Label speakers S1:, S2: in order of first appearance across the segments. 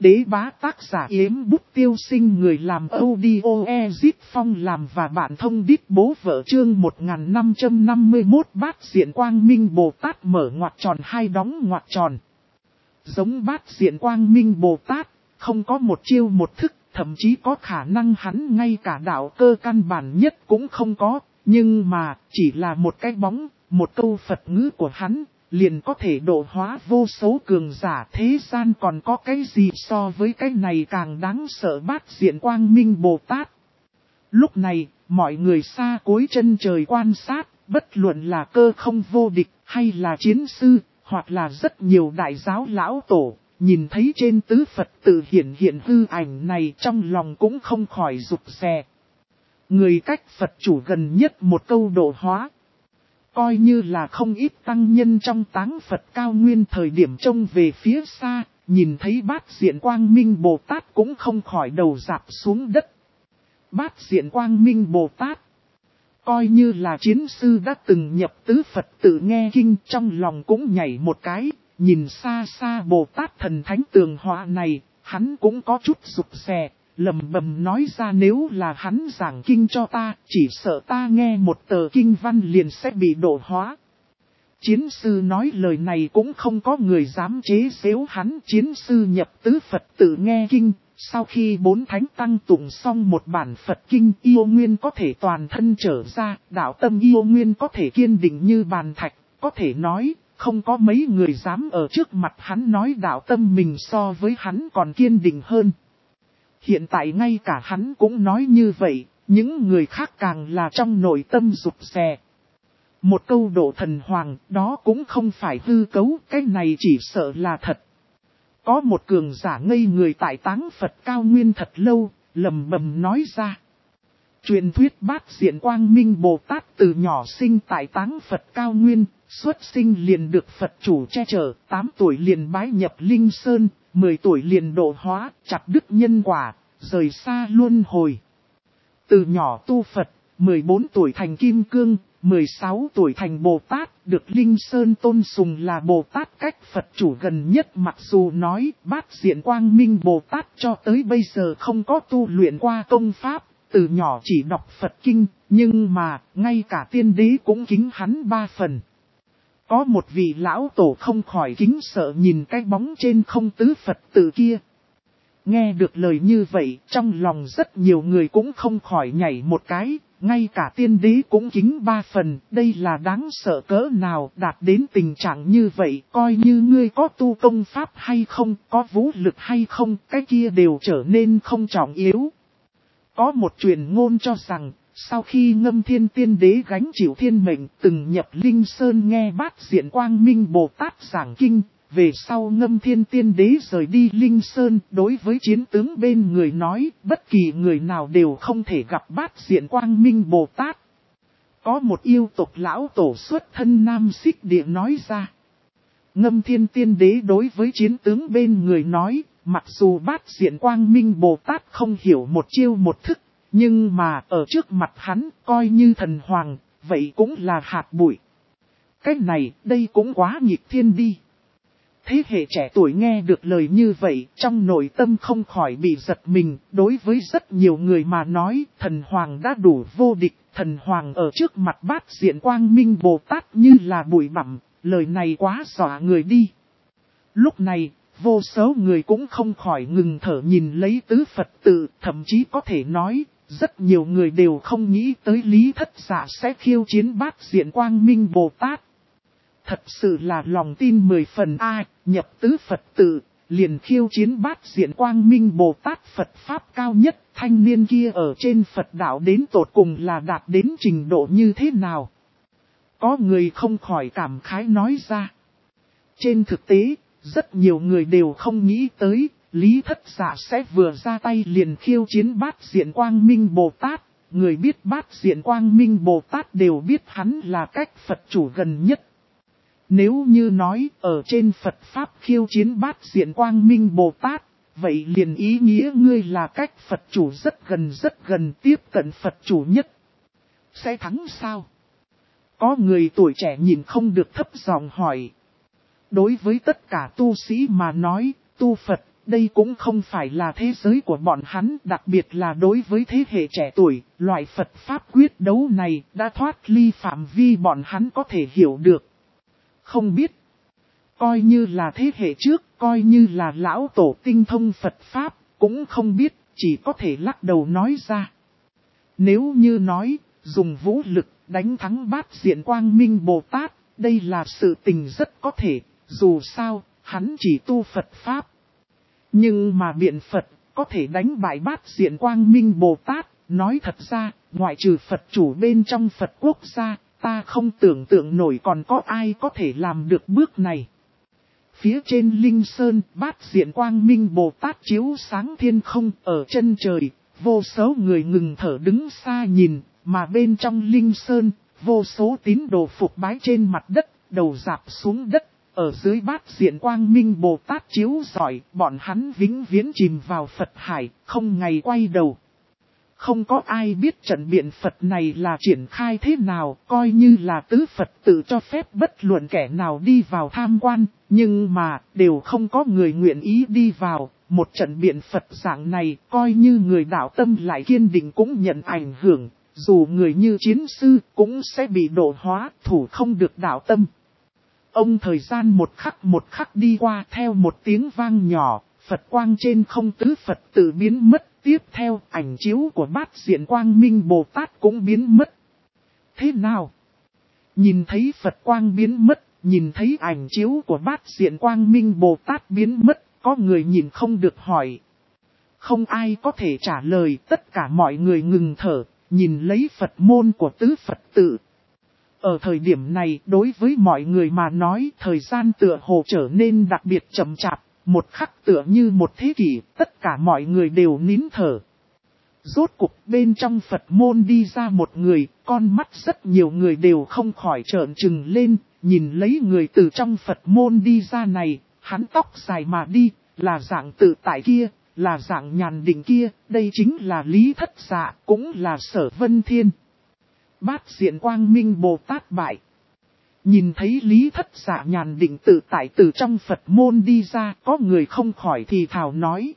S1: Đế bá tác giả Yếm Bút Tiêu Sinh, người làm audio Ezip Phong làm và bạn thông đít bố vợ. Chương 1551 Bát Diện Quang Minh Bồ Tát mở ngoặc tròn hai đóng ngoặc tròn. Giống Bát Diện Quang Minh Bồ Tát, không có một chiêu một thức, thậm chí có khả năng hắn ngay cả đạo cơ căn bản nhất cũng không có, nhưng mà chỉ là một cái bóng, một câu Phật ngữ của hắn liền có thể độ hóa vô số cường giả. Thế gian còn có cái gì so với cái này càng đáng sợ. Bát Diện Quang Minh Bồ Tát. Lúc này, mọi người xa cuối chân trời quan sát, bất luận là cơ không vô địch, hay là chiến sư, hoặc là rất nhiều đại giáo lão tổ, nhìn thấy trên tứ Phật tự hiện hư ảnh này trong lòng cũng không khỏi rụt rè. Người cách Phật chủ gần nhất một câu độ hóa. Coi như là không ít tăng nhân trong táng Phật cao nguyên thời điểm trông về phía xa, nhìn thấy Bát Diện Quang Minh Bồ Tát cũng không khỏi đầu rạp xuống đất. Bát Diện Quang Minh Bồ Tát, coi như là chiến sư đã từng nhập tứ Phật tự nghe kinh, trong lòng cũng nhảy một cái, nhìn xa xa Bồ Tát thần thánh tường họa này, hắn cũng có chút rụt rè. Lầm bầm nói ra, nếu là hắn giảng kinh cho ta, chỉ sợ ta nghe một tờ kinh văn liền sẽ bị độ hóa. Chiến sư nói lời này cũng không có người dám chế giễu hắn. Chiến sư nhập tứ Phật tự nghe kinh, sau khi 4 thánh tăng tụng xong một bản Phật kinh, yêu nguyên có thể toàn thân trở ra, đạo tâm yêu nguyên có thể kiên định như bàn thạch, có thể nói, không có mấy người dám ở trước mặt hắn nói đạo tâm mình so với hắn còn kiên định hơn. Hiện tại ngay cả hắn cũng nói như vậy, những người khác càng là trong nội tâm rụt rè. Một câu độ thần hoàng, đó cũng không phải hư cấu, cái này chỉ sợ là thật. Có một cường giả ngây người tại táng Phật cao nguyên thật lâu, lầm bầm nói ra. Truyền thuyết Bát Diện Quang Minh Bồ Tát từ nhỏ sinh tại táng Phật cao nguyên, xuất sinh liền được Phật chủ che chở, 8 tuổi liền bái nhập Linh Sơn, 10 tuổi liền độ hóa, chặt đứt nhân quả, rời xa luân hồi. Từ nhỏ tu Phật, 14 tuổi thành Kim Cương, 16 tuổi thành Bồ Tát, được Linh Sơn tôn sùng là Bồ Tát cách Phật chủ gần nhất. Mặc dù nói Bát Diện Quang Minh Bồ Tát cho tới bây giờ không có tu luyện qua công pháp, từ nhỏ chỉ đọc Phật kinh, nhưng mà ngay cả tiên đế cũng kính hắn 3 phần. Có một vị lão tổ không khỏi kính sợ nhìn cái bóng trên không tứ Phật tự kia. Nghe được lời như vậy, trong lòng rất nhiều người cũng không khỏi nhảy một cái, ngay cả tiên đế cũng kính 3 phần, đây là đáng sợ cỡ nào. Đạt đến tình trạng như vậy, coi như ngươi có tu công pháp hay không, có vũ lực hay không, cái kia đều trở nên không trọng yếu. Có một truyền ngôn cho rằng, sau khi Ngâm Thiên Tiên Đế gánh chịu thiên mệnh từng nhập Linh Sơn nghe Bát Diện Quang Minh Bồ Tát giảng kinh, về sau Ngâm Thiên Tiên Đế rời đi Linh Sơn, đối với chiến tướng bên người nói, bất kỳ người nào đều không thể gặp Bát Diện Quang Minh Bồ Tát. Có một yêu tộc lão tổ xuất thân Nam Xích Địa nói ra. Ngâm Thiên Tiên Đế đối với chiến tướng bên người nói, mặc dù Bát Diện Quang Minh Bồ Tát không hiểu một chiêu một thức, nhưng mà ở trước mặt hắn coi như thần hoàng, vậy cũng là hạt bụi. Cái này, đây cũng quá nghịch thiên đi. Thế hệ trẻ tuổi nghe được lời như vậy, trong nội tâm không khỏi bị giật mình. Đối với rất nhiều người mà nói, thần hoàng đã đủ vô địch, thần hoàng ở trước mặt Bát Diện Quang Minh Bồ Tát như là bụi bặm, lời này quá dọa người đi. Lúc này, vô số người cũng không khỏi ngừng thở nhìn lấy tứ Phật tự, thậm chí có thể nói, rất nhiều người đều không nghĩ tới Lý Thất Dạ sẽ khiêu chiến Bát Diện Quang Minh Bồ Tát. Thật sự là lòng tin 10 phần a, nhập tứ Phật tự, liền khiêu chiến Bát Diện Quang Minh Bồ Tát. Phật Pháp cao nhất, thanh niên kia ở trên Phật đạo đến tột cùng là đạt đến trình độ như thế nào? Có người không khỏi cảm khái nói ra. Trên thực tế, rất nhiều người đều không nghĩ tới, Lý Thất Dạ sẽ vừa ra tay liền khiêu chiến Bát Diện Quang Minh Bồ Tát. Người biết Bát Diện Quang Minh Bồ Tát đều biết hắn là cách Phật chủ gần nhất. Nếu như nói ở trên Phật Pháp khiêu chiến Bát Diện Quang Minh Bồ Tát, vậy liền ý nghĩa ngươi là cách Phật chủ rất gần tiếp cận Phật chủ nhất. Sẽ thắng sao? Có người tuổi trẻ nhìn không được thấp giọng hỏi. Đối với tất cả tu sĩ mà nói, tu Phật đây cũng không phải là thế giới của bọn hắn, đặc biệt là đối với thế hệ trẻ tuổi, loại Phật Pháp quyết đấu này đã thoát ly phạm vi bọn hắn có thể hiểu được. Không biết, coi như là thế hệ trước, coi như là lão tổ tinh thông Phật Pháp, cũng không biết, chỉ có thể lắc đầu nói ra. Nếu như nói, dùng vũ lực đánh thắng Bát Diện Quang Minh Bồ Tát, đây là sự tình rất có thể, dù sao, hắn chỉ tu Phật Pháp. Nhưng mà biện Phật, có thể đánh bại Bát Diện Quang Minh Bồ Tát, nói thật ra, ngoại trừ Phật chủ bên trong Phật quốc gia, ta không tưởng tượng nổi còn có ai có thể làm được bước này. Phía trên Linh Sơn, Bát Diện Quang Minh Bồ Tát chiếu sáng thiên không ở chân trời, vô số người ngừng thở đứng xa nhìn, mà bên trong Linh Sơn, vô số tín đồ phục bái trên mặt đất, đầu rạp xuống đất, ở dưới Bát Diện Quang Minh Bồ Tát chiếu rọi, bọn hắn vĩnh viễn chìm vào Phật hải, không ngày quay đầu. Không có ai biết trận biện Phật này là triển khai thế nào, coi như là tứ Phật tự cho phép bất luận kẻ nào đi vào tham quan, nhưng mà đều không có người nguyện ý đi vào. Một trận biện Phật dạng này, coi như người đạo tâm lại kiên định cũng nhận ảnh hưởng, dù người như chiến sư cũng sẽ bị độ hóa, thủ không được đạo tâm. Ông thời gian một khắc đi qua theo một tiếng vang nhỏ, Phật quang trên không tứ Phật tự biến mất. Tiếp theo, ảnh chiếu của Bát Diện Quang Minh Bồ Tát cũng biến mất. Thế nào? Nhìn thấy Phật quang biến mất, nhìn thấy ảnh chiếu của Bát Diện Quang Minh Bồ Tát biến mất, có người nhìn không được hỏi. Không ai có thể trả lời, tất cả mọi người ngừng thở, nhìn lấy Phật môn của tứ Phật tự. Ở thời điểm này, đối với mọi người mà nói, thời gian tựa hồ trở nên đặc biệt chậm chạp. Một khắc tựa như một thế kỷ, tất cả mọi người đều nín thở. Rốt cục bên trong Phật môn đi ra một người, con mắt rất nhiều người đều không khỏi trợn trừng lên, nhìn lấy người từ trong Phật môn đi ra này, hắn tóc dài mà đi, là dạng tự tại kia, là dạng nhàn định kia, đây chính là Lý Thất Dạ, cũng là Sở Vân Thiên. Bát Diện Quang Minh Bồ Tát bại. Nhìn thấy Lý Thất Dạ nhàn định tự tại từ trong Phật môn đi ra, có người không khỏi thì thào nói.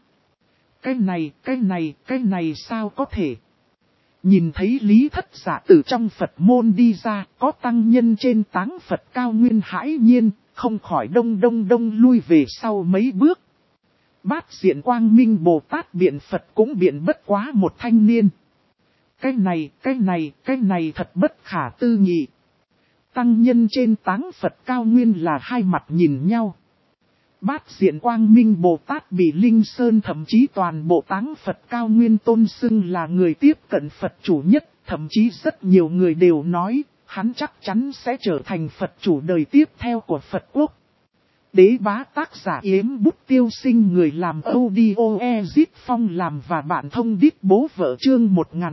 S1: Cái này sao có thể? Nhìn thấy Lý Thất Dạ từ trong Phật môn đi ra, có tăng nhân trên táng Phật cao nguyên hãi nhiên, không khỏi đông lui về sau mấy bước. Bát Diện Quang Minh Bồ Tát biện Phật cũng biện bất quá một thanh niên. Cái này thật bất khả tư nghị. Tăng nhân trên táng Phật cao nguyên là hai mặt nhìn nhau. Bát Diện Quang Minh Bồ Tát bị Linh Sơn thậm chí toàn bộ táng Phật cao nguyên tôn xưng là người tiếp cận Phật chủ nhất. Thậm chí rất nhiều người đều nói, hắn chắc chắn sẽ trở thành Phật chủ đời tiếp theo của Phật quốc. Đế bá tác giả Yếm Bút Tiêu Sinh, người làm audio Ezit Phong làm và bạn thông đít bố vợ chương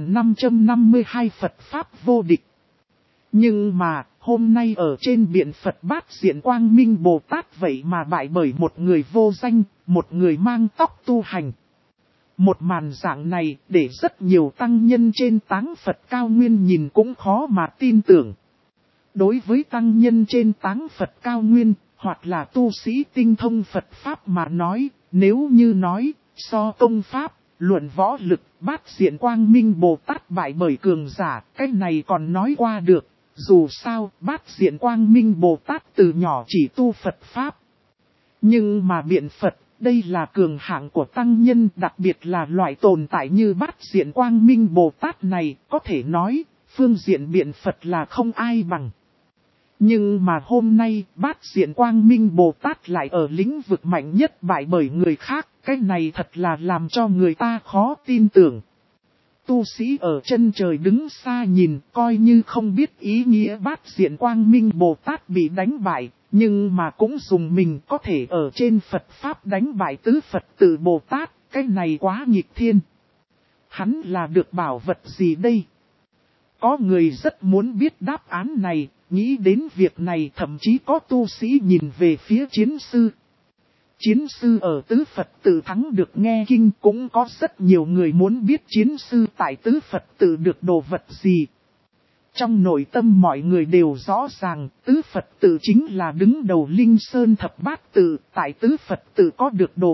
S1: 1552 Phật Pháp vô địch. Nhưng mà, hôm nay ở trên biện Phật Bát Diện Quang Minh Bồ Tát vậy mà bại bởi một người vô danh, một người mang tóc tu hành. Một màn dạng này để rất nhiều tăng nhân trên táng Phật cao nguyên nhìn cũng khó mà tin tưởng. Đối với tăng nhân trên táng Phật cao nguyên, hoặc là tu sĩ tinh thông Phật Pháp mà nói, nếu như nói, so công Pháp, luận võ lực, Bát Diện Quang Minh Bồ Tát bại bởi cường giả, cái này còn nói qua được. Dù sao, Bát Diện Quang Minh Bồ Tát từ nhỏ chỉ tu Phật Pháp. Nhưng mà biện Phật, đây là cường hạng của tăng nhân, đặc biệt là loại tồn tại như Bát Diện Quang Minh Bồ Tát này, có thể nói, phương diện biện Phật là không ai bằng. Nhưng mà hôm nay, Bát Diện Quang Minh Bồ Tát lại ở lĩnh vực mạnh nhất bại bởi người khác, cái này thật là làm cho người ta khó tin tưởng. Tu sĩ ở chân trời đứng xa nhìn, coi như không biết ý nghĩa Bát Diện Quang Minh Bồ Tát bị đánh bại, nhưng mà cũng dùng mình có thể ở trên Phật Pháp đánh bại tứ Phật tự Bồ Tát, cái này quá nghịch thiên. Hắn là được bảo vật gì đây? Có người rất muốn biết đáp án này, nghĩ đến việc này thậm chí có tu sĩ nhìn về phía chiến sư. Chiến sư ở tứ Phật tự thắng được nghe kinh, cũng có rất nhiều người muốn biết chiến sư tại tứ Phật tự được đồ vật gì. Trong nội tâm mọi người đều rõ ràng, tứ Phật tự chính là đứng đầu Linh Sơn thập bát tự, tại tứ Phật tự có được đồ vật,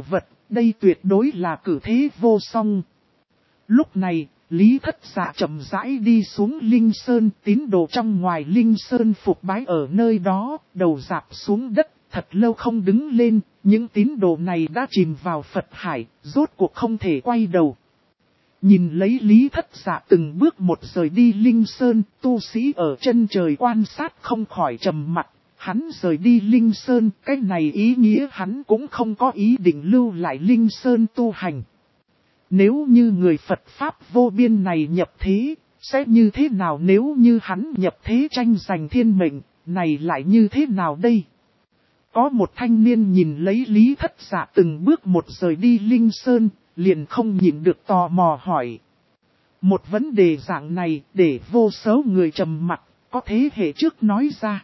S1: đây tuyệt đối là cử thế vô song. Lúc này, Lý Thất Dạ chậm rãi đi xuống Linh Sơn, tín đồ trong ngoài Linh Sơn phục bái ở nơi đó, đầu rạp xuống đất, thật lâu không đứng lên, những tín đồ này đã chìm vào Phật hải, rốt cuộc không thể quay đầu. Nhìn lấy Lý Thất Dạ từng bước một rời đi Linh Sơn, tu sĩ ở chân trời quan sát không khỏi trầm mặt. Hắn rời đi Linh Sơn, cái này ý nghĩa hắn cũng không có ý định lưu lại Linh Sơn tu hành. Nếu như người Phật Pháp vô biên này nhập thế, sẽ như thế nào nếu như hắn nhập thế tranh giành thiên mệnh, này lại như thế nào đây? Có một thanh niên nhìn lấy Lý Thất Dạ từng bước một rời đi Linh Sơn, liền không nhịn được tò mò hỏi. Một vấn đề dạng này để vô số người trầm mặc, có thế hệ trước nói ra.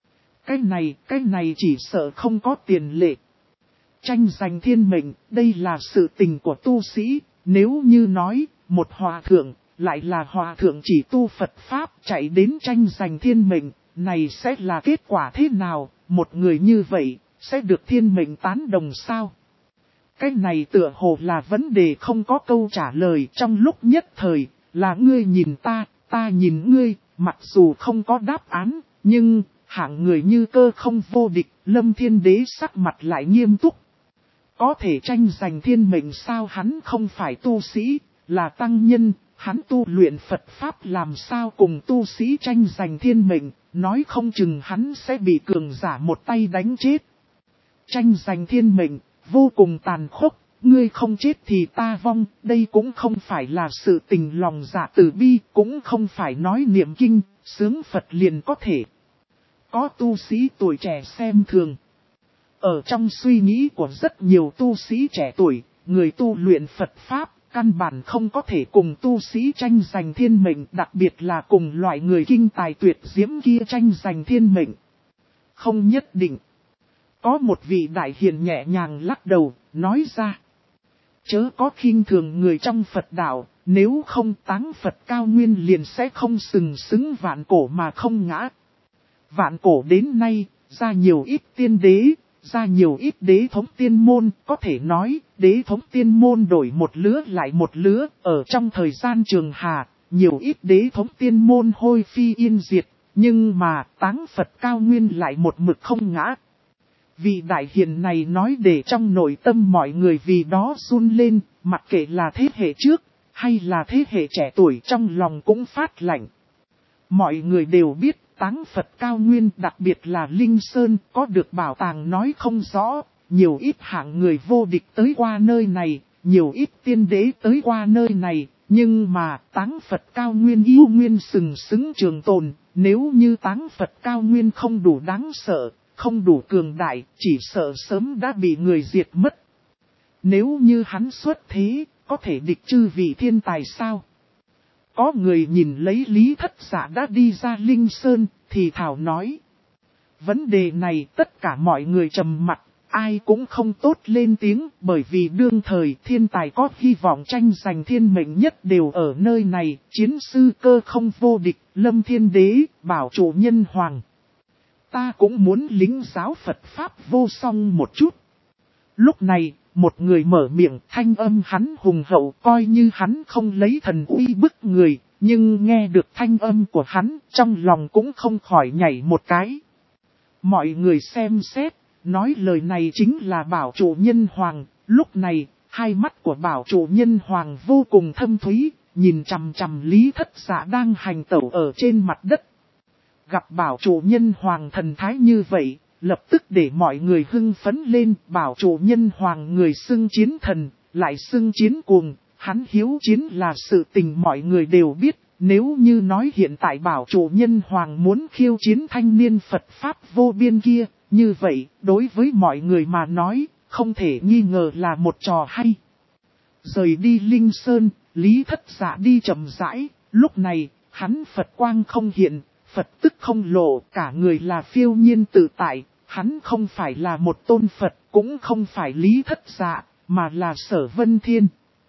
S1: Cái này chỉ sợ không có tiền lệ. Tranh giành thiên mệnh, đây là sự tình của tu sĩ, nếu như nói, một hòa thượng, lại là hòa thượng chỉ tu Phật Pháp chạy đến tranh giành thiên mệnh, này sẽ là kết quả thế nào, một người như vậy, sẽ được thiên mệnh tán đồng sao? Cái này tựa hồ là vấn đề không có câu trả lời trong lúc nhất thời, là ngươi nhìn ta nhìn ngươi, mặc dù không có đáp án, nhưng hạng người như Cơ Không vô địch, Lâm Thiên Đế sắc mặt lại nghiêm túc. Có thể tranh giành thiên mệnh sao? Hắn không phải tu sĩ, là tăng nhân, hắn tu luyện Phật Pháp làm sao cùng tu sĩ tranh giành thiên mệnh, nói không chừng hắn sẽ bị cường giả một tay đánh chết. Tranh giành thiên mệnh, vô cùng tàn khốc, ngươi không chết thì ta vong, đây cũng không phải là sự tình lòng dạ từ bi, cũng không phải nói niệm kinh, sướng Phật liền có thể. Có tu sĩ tuổi trẻ xem thường. Ở trong suy nghĩ của rất nhiều tu sĩ trẻ tuổi, người tu luyện Phật Pháp, căn bản không có thể cùng tu sĩ tranh giành thiên mệnh, đặc biệt là cùng loại người kinh tài tuyệt diễm kia tranh giành thiên mệnh. Không nhất định. Có một vị đại hiền nhẹ nhàng lắc đầu, nói ra. Chớ có khinh thường người trong Phật đạo, nếu không táng Phật cao nguyên liền sẽ không sừng sững vạn cổ mà không ngã. Vạn cổ đến nay, ra nhiều ít tiên đế, ra nhiều ít đế thống tiên môn, có thể nói, đế thống tiên môn đổi một lứa lại một lứa, ở trong thời gian trường hà, nhiều ít đế thống tiên môn hôi phi yên diệt, nhưng mà táng Phật cao nguyên lại một mực không ngã. Vị đại hiền này nói để trong nội tâm mọi người vì đó run lên, mặc kệ là thế hệ trước, hay là thế hệ trẻ tuổi trong lòng cũng phát lạnh. Mọi người đều biết táng Phật cao nguyên, đặc biệt là Linh Sơn, có được bảo tàng nói không rõ, nhiều ít hạng người vô địch tới qua nơi này, nhiều ít tiên đế tới qua nơi này, nhưng mà táng Phật cao nguyên yêu nguyên sừng sững trường tồn, nếu như táng Phật cao nguyên không đủ đáng sợ, không đủ cường đại, chỉ sợ sớm đã bị người diệt mất. Nếu như hắn xuất thế, có thể địch chư vị thiên tài sao? Có người nhìn lấy Lý Thất Dạ đã đi ra Linh Sơn, thì thảo nói. Vấn đề này tất cả mọi người trầm mặt, ai cũng không tốt lên tiếng, bởi vì đương thời thiên tài có hy vọng tranh giành thiên mệnh nhất đều ở nơi này, chiến sư Cơ Không vô địch, Lâm Thiên Đế, bảo chủ nhân hoàng. Ta cũng muốn lính giáo Phật Pháp vô song một chút. Lúc này, một người mở miệng, thanh âm hắn hùng hậu, coi như hắn không lấy thần uy bức người, nhưng nghe được thanh âm của hắn, trong lòng cũng không khỏi nhảy một cái. Mọi người xem xét, nói lời này chính là bảo chủ nhân hoàng. Lúc này, hai mắt của bảo chủ nhân hoàng vô cùng thâm thúy, nhìn chằm chằm Lý Thất Dạ đang hành tẩu ở trên mặt đất. Gặp bảo chủ nhân hoàng thần thái như vậy, lập tức để mọi người hưng phấn lên. Bảo chủ nhân hoàng người xưng chiến thần, lại xưng chiến cuồng, hắn hiếu chiến là sự tình mọi người đều biết. Nếu như nói hiện tại bảo chủ nhân hoàng muốn khiêu chiến thanh niên Phật Pháp vô biên kia, như vậy, đối với mọi người mà nói, không thể nghi ngờ là một trò hay. Rời đi Linh Sơn, Lý Thất Dạ đi chậm rãi, lúc này, hắn Phật quang không hiện, Phật tức không lộ, cả người là phiêu nhiên tự tại, hắn không phải là một tôn Phật, cũng không phải Lý Thất Dạ, mà là Sở Vân Thiên.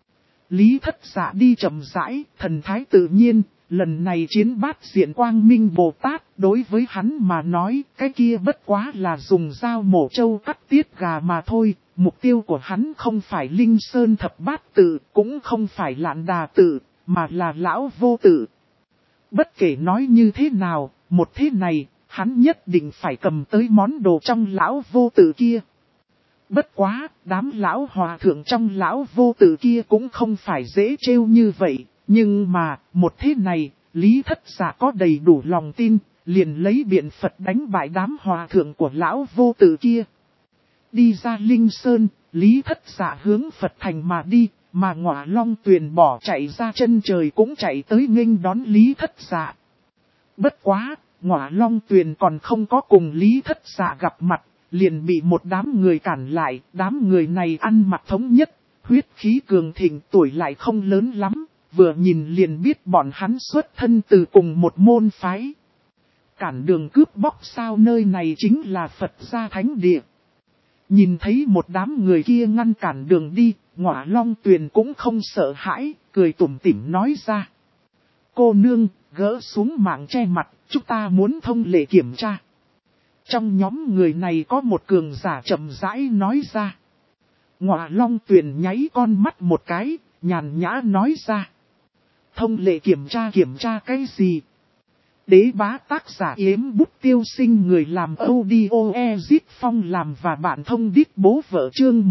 S1: Lý Thất Dạ đi chậm rãi, thần thái tự nhiên, lần này chiến bát diện quang minh Bồ Tát, đối với hắn mà nói, cái kia bất quá là dùng dao mổ trâu cắt tiết gà mà thôi, Mục tiêu của hắn không phải Linh Sơn thập bát tự, cũng không phải Lạn Đà tự, mà là lão vô tự. Bất kể nói như thế nào, một thế này, hắn nhất định phải cầm tới món đồ trong lão vô tự kia. Bất quá, đám lão hòa thượng trong lão vô tự kia cũng không phải dễ trêu như vậy, nhưng mà, một thế này, Lý Thất Dạ có đầy đủ lòng tin, liền lấy biện Phật đánh bại đám hòa thượng của lão vô tự kia. Đi ra Linh Sơn, Lý Thất Dạ hướng Phật thành mà đi, mà Ngọa Long Tuyền bỏ chạy ra chân trời cũng chạy tới nghênh đón Lý Thất Dạ. Bất quá, Ngọa Long Tuyền còn không có cùng Lý Thất Dạ gặp mặt, liền bị một đám người cản lại. Đám người này ăn mặc thống nhất, huyết khí cường thịnh, tuổi lại không lớn lắm, vừa nhìn liền biết bọn hắn xuất thân từ cùng một môn phái. Cản đường cướp bóc sao, nơi này chính là Phật gia thánh địa. Nhìn thấy một đám người kia ngăn cản đường đi, Ngọa Long Tuyền cũng không sợ hãi, cười tủm tỉm nói ra. Cô nương, gỡ xuống mạng che mặt, chúng ta muốn thông lệ kiểm tra. Trong nhóm người này có một cường giả chậm rãi nói ra. Ngọa Long Tuyền nháy con mắt một cái, nhàn nhã nói ra. Thông lệ kiểm tra cái gì? Đế bá tác giả Yếm Bút Tiêu Sinh, người làm audio Ezit Phong làm và bạn thông đít bố vợ, chương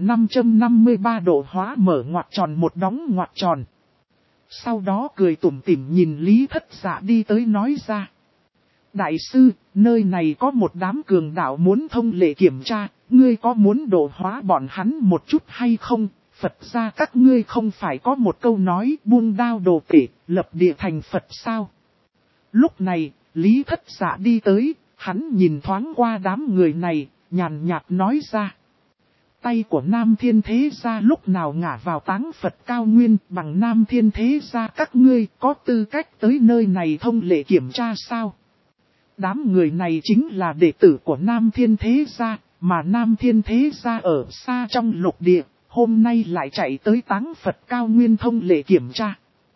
S1: 1553 độ hóa mở ngoặc tròn một đóng ngoặc tròn. Sau đó cười tủm tỉm nhìn Lý Thất Dạ đi tới nói ra. Đại sư, nơi này có một đám cường đạo muốn thông lệ kiểm tra, ngươi có muốn độ hóa bọn hắn một chút hay không? Phật gia các ngươi không phải có một câu nói buông đao đồ tể, lập địa thành Phật sao? Lúc này, Lý Thất Dạ đi tới, hắn nhìn thoáng qua đám người này, nhàn nhạt nói ra. Tay của Nam Thiên Thế Gia lúc nào ngả vào táng Phật cao nguyên, bằng Nam Thiên Thế Gia các ngươi có tư cách tới nơi này thông lệ kiểm tra sao? Đám người này chính là đệ tử của Nam Thiên Thế Gia, mà Nam Thiên Thế Gia ở xa trong lục địa, hôm nay lại chạy tới táng Phật cao nguyên thông lệ kiểm tra.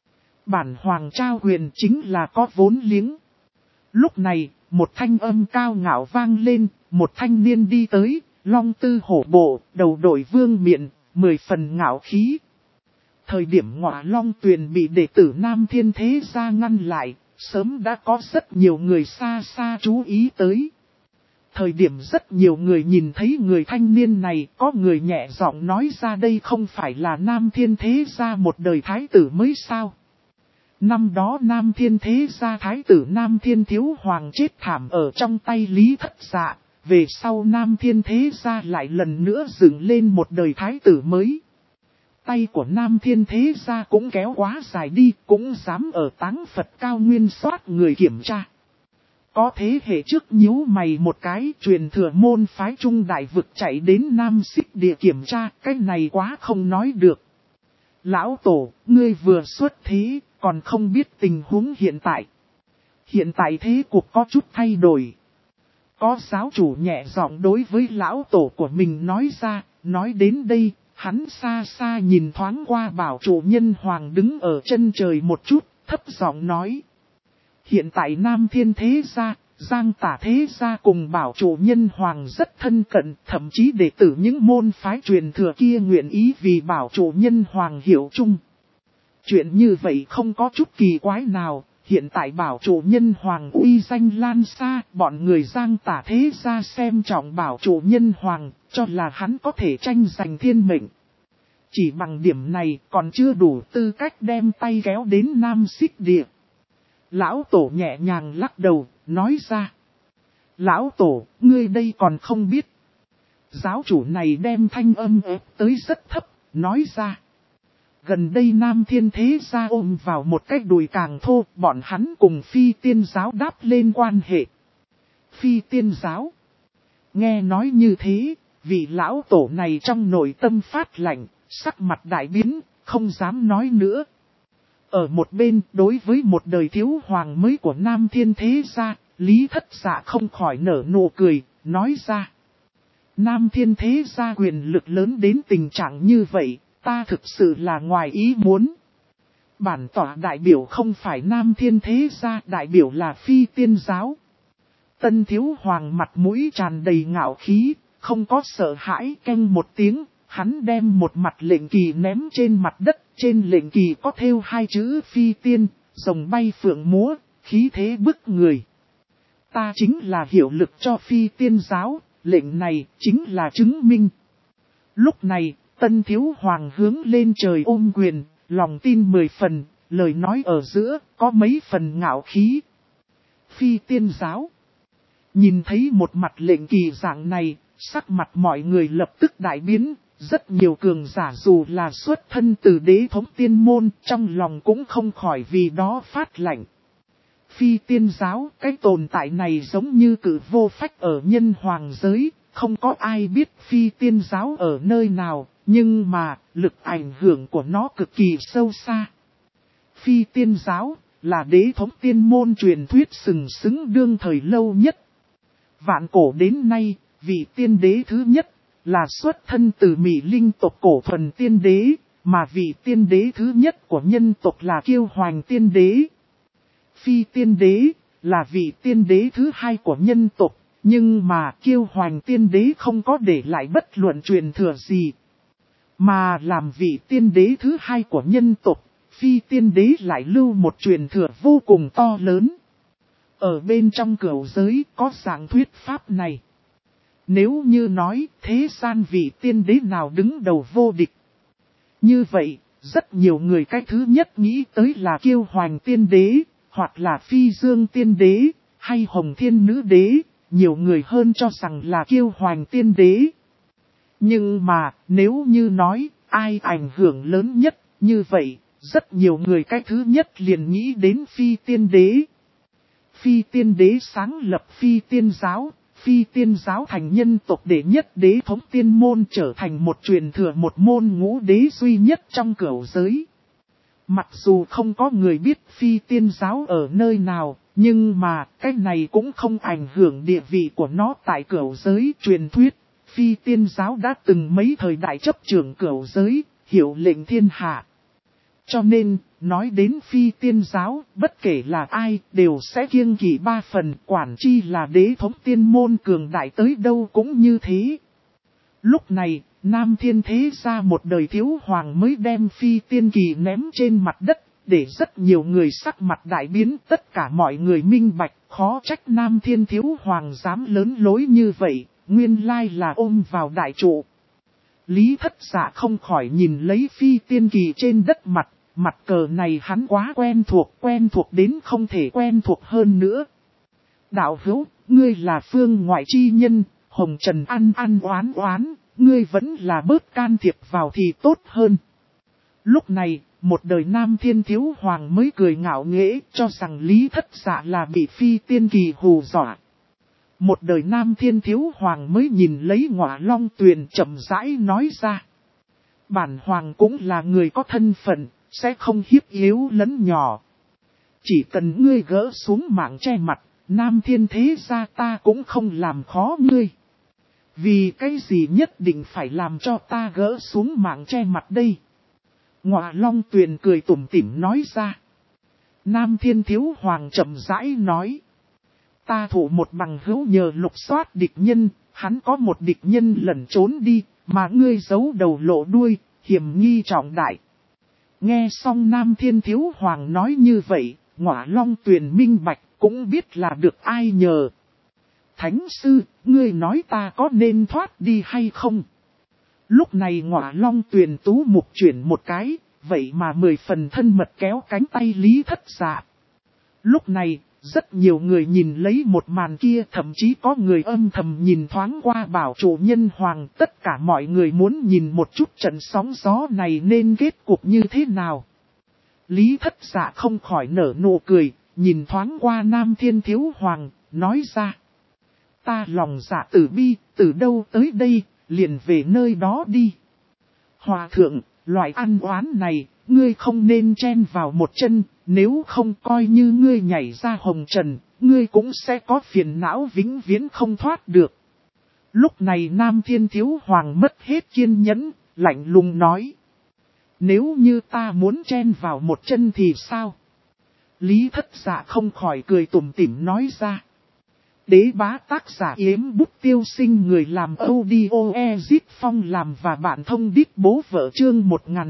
S1: Bản hoàng trao quyền chính là có vốn liếng. Lúc này, một thanh âm cao ngạo vang lên, một thanh niên đi tới, long tư hổ bộ, đầu đội vương miện, 10 phần ngạo khí. Thời điểm Ngọa Long Tuyền bị đệ tử Nam Thiên Thế Gia ngăn lại, sớm đã có rất nhiều người xa xa chú ý tới. Thời điểm rất nhiều người nhìn thấy người thanh niên này, có người nhẹ giọng nói ra đây không phải là Nam Thiên Thế Gia một đời thái tử mới sao. Năm đó Nam Thiên Thế Gia thái tử Nam Thiên Thiếu Hoàng chết thảm ở trong tay Lý Thất Dạ, về sau Nam Thiên Thế Gia lại lần nữa dựng lên một đời thái tử mới. Tay của Nam Thiên Thế Gia cũng kéo quá dài đi, cũng dám ở táng Phật cao nguyên soát người kiểm tra. Có thế hệ trước nhíu mày một cái, truyền thừa môn phái Trung Đại Vực chạy đến Nam Xích Địa kiểm tra, cái này quá không nói được. Lão Tổ, ngươi vừa xuất thế, còn không biết tình huống hiện tại. Hiện tại thế cuộc có chút thay đổi. Có giáo chủ nhẹ giọng đối với Lão Tổ của mình nói ra, nói đến đây, hắn xa xa nhìn thoáng qua bảo chủ nhân hoàng đứng ở chân trời một chút, thấp giọng nói. Hiện tại Nam Thiên Thế Gia, Giang Tả Thế Gia cùng bảo chủ nhân hoàng rất thân cận, thậm chí đệ tử những môn phái truyền thừa kia nguyện ý vì bảo chủ nhân hoàng hiểu chung. Chuyện như vậy không có chút kỳ quái nào, hiện tại bảo chủ nhân hoàng uy danh lan xa, bọn người Giang Tả Thế Gia xem trọng bảo chủ nhân hoàng, cho là hắn có thể tranh giành thiên mệnh. Chỉ bằng điểm này còn chưa đủ tư cách đem tay kéo đến Nam Xích Địa. Lão Tổ nhẹ nhàng lắc đầu, nói ra. Lão Tổ, ngươi đây còn không biết. Giáo chủ này đem thanh âm ép tới rất thấp, nói ra. Gần đây Nam Thiên Thế Gia ôm vào một cách đùi càng thô, bọn hắn cùng Phi Tiên Giáo đáp lên quan hệ. Phi Tiên Giáo. Nghe nói như thế, vị Lão Tổ này trong nội tâm phát lạnh, sắc mặt đại biến, không dám nói nữa. Ở một bên, đối với một đời thiếu hoàng mới của Nam Thiên Thế Gia, Lý Thất Dạ không khỏi nở nụ cười, nói ra. Nam Thiên Thế Gia quyền lực lớn đến tình trạng như vậy, ta thực sự là ngoài ý muốn. Bản tỏa đại biểu không phải Nam Thiên Thế Gia, đại biểu là Phi Tiên Giáo. Tân thiếu hoàng mặt mũi tràn đầy ngạo khí, không có sợ hãi, canh một tiếng, hắn đem một mặt lệnh kỳ ném trên mặt đất, trên lệnh kỳ có thêu hai chữ phi tiên, rồng bay phượng múa, khí thế bức người. Ta chính là hiệu lực cho phi tiên giáo, lệnh này chính là chứng minh. Lúc này, Tân Thiếu Hoàng hướng lên trời ôm quyền, lòng tin 10 phần, lời nói ở giữa có mấy phần ngạo khí. Phi tiên giáo. Nhìn thấy một mặt lệnh kỳ dạng này, sắc mặt mọi người lập tức đại biến, rất nhiều cường giả dù là xuất thân từ đế thống tiên môn, trong lòng cũng không khỏi vì đó phát lạnh. Phi tiên giáo, cái tồn tại này giống như cử vô phách ở nhân hoàng giới, không có ai biết phi tiên giáo ở nơi nào, nhưng mà, lực ảnh hưởng của nó cực kỳ sâu xa. Phi tiên giáo, là đế thống tiên môn truyền thuyết sừng sững đương thời lâu nhất. Vạn cổ đến nay, vị tiên đế thứ nhất, là xuất thân từ Mỹ Linh tộc cổ thuần tiên đế, mà vị tiên đế thứ nhất của nhân tộc là Kiêu Hoành tiên đế. Phi tiên đế, là vị tiên đế thứ hai của nhân tộc, nhưng mà Kiêu Hoành tiên đế không có để lại bất luận truyền thừa gì. Mà làm vị tiên đế thứ hai của nhân tộc, Phi tiên đế lại lưu một truyền thừa vô cùng to lớn. Ở bên trong cửu giới có dạng thuyết pháp này. Nếu như nói thế gian vị tiên đế nào đứng đầu vô địch. Như vậy, rất nhiều người cái thứ nhất nghĩ tới là Kiêu Hoành tiên đế, hoặc là Phi Dương tiên đế, hay Hồng Thiên nữ đế, nhiều người hơn cho rằng là Kiêu Hoành tiên đế. Nhưng mà, nếu như nói, ai ảnh hưởng lớn nhất, như vậy, rất nhiều người cái thứ nhất liền nghĩ đến Phi tiên đế. Phi tiên đế sáng lập Phi tiên giáo, Phi tiên giáo thành nhân tộc đệ nhất đế thống tiên môn trở thành một truyền thừa một môn ngũ đế duy nhất trong cửu giới. Mặc dù không có người biết Phi tiên giáo ở nơi nào, nhưng mà cái này cũng không ảnh hưởng địa vị của nó tại cửu giới truyền thuyết. Phi tiên giáo đã từng mấy thời đại chấp trưởng cửu giới, hiệu lệnh thiên hạ. Cho nên, nói đến Phi tiên giáo, bất kể là ai, đều sẽ kiêng kỵ 3 phần, quản chi là đế thống tiên môn cường đại tới đâu cũng như thế. Lúc này, Nam Thiên Thế ra một đời thiếu hoàng mới đem Phi tiên kỳ ném trên mặt đất, để rất nhiều người sắc mặt đại biến, tất cả mọi người minh bạch, khó trách Nam Thiên thiếu hoàng dám lớn lối như vậy, nguyên lai là ôm vào đại trụ. Lý Thất Dạ không khỏi nhìn lấy Phi tiên kỳ trên đất mặt cờ này hắn quá quen thuộc đến không thể quen thuộc hơn nữa. Đạo hữu, ngươi là phương ngoại chi nhân, hồng trần ăn oán, ngươi vẫn là bớt can thiệp vào thì tốt hơn. Lúc này, một đời Nam Thiên thiếu hoàng mới cười ngạo nghễ cho rằng Lý Thất Dạ là bị Phi tiên kỳ hù dọa. Một đời Nam Thiên thiếu hoàng mới nhìn lấy Ngọa Long Tuyền chậm rãi nói ra. Bản hoàng cũng là người có thân phận, sẽ không hiếp yếu lẫn nhỏ. Chỉ cần ngươi gỡ xuống mạng che mặt, Nam Thiên thế gia ta cũng không làm khó ngươi. Vì cái gì nhất định phải làm cho ta gỡ xuống mạng che mặt đây? Ngọa Long Tuyền cười tủm tỉm nói ra. Nam Thiên thiếu hoàng chậm rãi nói. Ta thủ một bằng hữu nhờ lục soát địch nhân, hắn có một địch nhân lẩn trốn đi, mà ngươi giấu đầu lộ đuôi, hiểm nghi trọng đại. Nghe xong Nam Thiên thiếu hoàng nói như vậy, Ngọa Long Tuyền minh bạch cũng biết là được ai nhờ. Thánh sư, ngươi nói ta có nên thoát đi hay không? Lúc này Ngọa Long Tuyền tú mục chuyển một cái, vậy mà 10 phần thân mật kéo cánh tay Lý Thất Dạ. Lúc này, rất nhiều người nhìn lấy một màn kia, thậm chí có người âm thầm nhìn thoáng qua bảo chủ nhân hoàng. Tất cả mọi người muốn nhìn một chút trận sóng gió này nên kết cục như thế nào. Lý Thất Dạ không khỏi nở nụ cười, nhìn thoáng qua Nam Thiên thiếu hoàng, nói ra. Ta lòng dạ tử bi, từ đâu tới đây, liền về nơi đó đi. Hòa thượng, loại ăn oán này, ngươi không nên chen vào một chân, nếu không coi như ngươi nhảy ra hồng trần, ngươi cũng sẽ có phiền não vĩnh viễn không thoát được. Lúc này Nam Thiên thiếu hoàng mất hết kiên nhẫn, lạnh lùng nói. Nếu như ta muốn chen vào một chân thì sao? Lý Thất Dạ không khỏi cười tủm tỉm nói ra. Đế bá tác giả Yếm Bút Tiêu Sinh, người làm audio Ezit Phong làm và bạn thông đít bố vợ, chương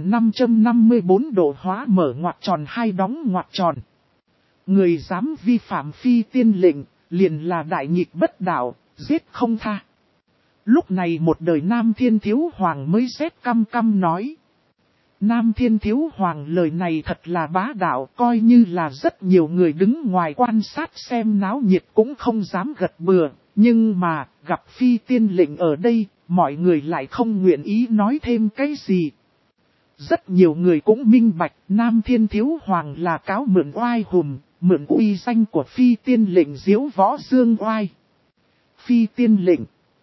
S1: 1554 độ hóa mở ngoặc tròn hai đóng ngoặc tròn. Người dám vi phạm phi tiên lệnh, liền là đại nghịch bất đạo, giết không tha. Lúc này một đời Nam Thiên Thiếu Hoàng mới rét căm căm nói. Nam Thiên Thiếu Hoàng lời này thật là bá đạo, coi như là rất nhiều người đứng ngoài quan sát xem náo nhiệt cũng không dám gật bừa. Nhưng mà, gặp phi tiên lệnh ở đây, mọi người lại không nguyện ý nói thêm cái gì. Rất nhiều người cũng minh bạch, Nam Thiên Thiếu Hoàng là cáo mượn oai hùm, mượn uy danh của phi tiên lệnh diếu võ dương oai. Phi tiên lệnh.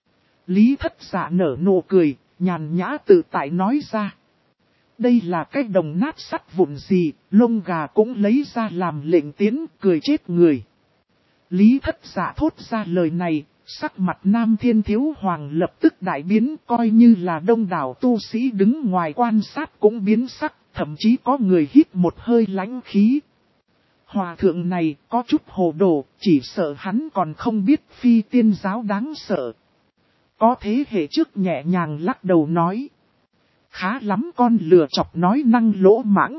S1: Lý Thất Dạ nở nụ cười, nhàn nhã tự tại nói ra. Đây là cái đồng nát sắt vụn gì, lông gà cũng lấy ra làm lệnh tiến, cười chết người. Lý Thất Dạ thốt ra lời này, sắc mặt Nam Thiên Thiếu Hoàng lập tức đại biến, coi như là đông đảo tu sĩ đứng ngoài quan sát cũng biến sắc, thậm chí có người hít một hơi lãnh khí. Hòa thượng này có chút hồ đồ, chỉ sợ hắn còn không biết phi tiên giáo đáng sợ. Có thế hệ trước nhẹ nhàng lắc đầu nói. Khá lắm, con lừa chọc nói năng lỗ mãng.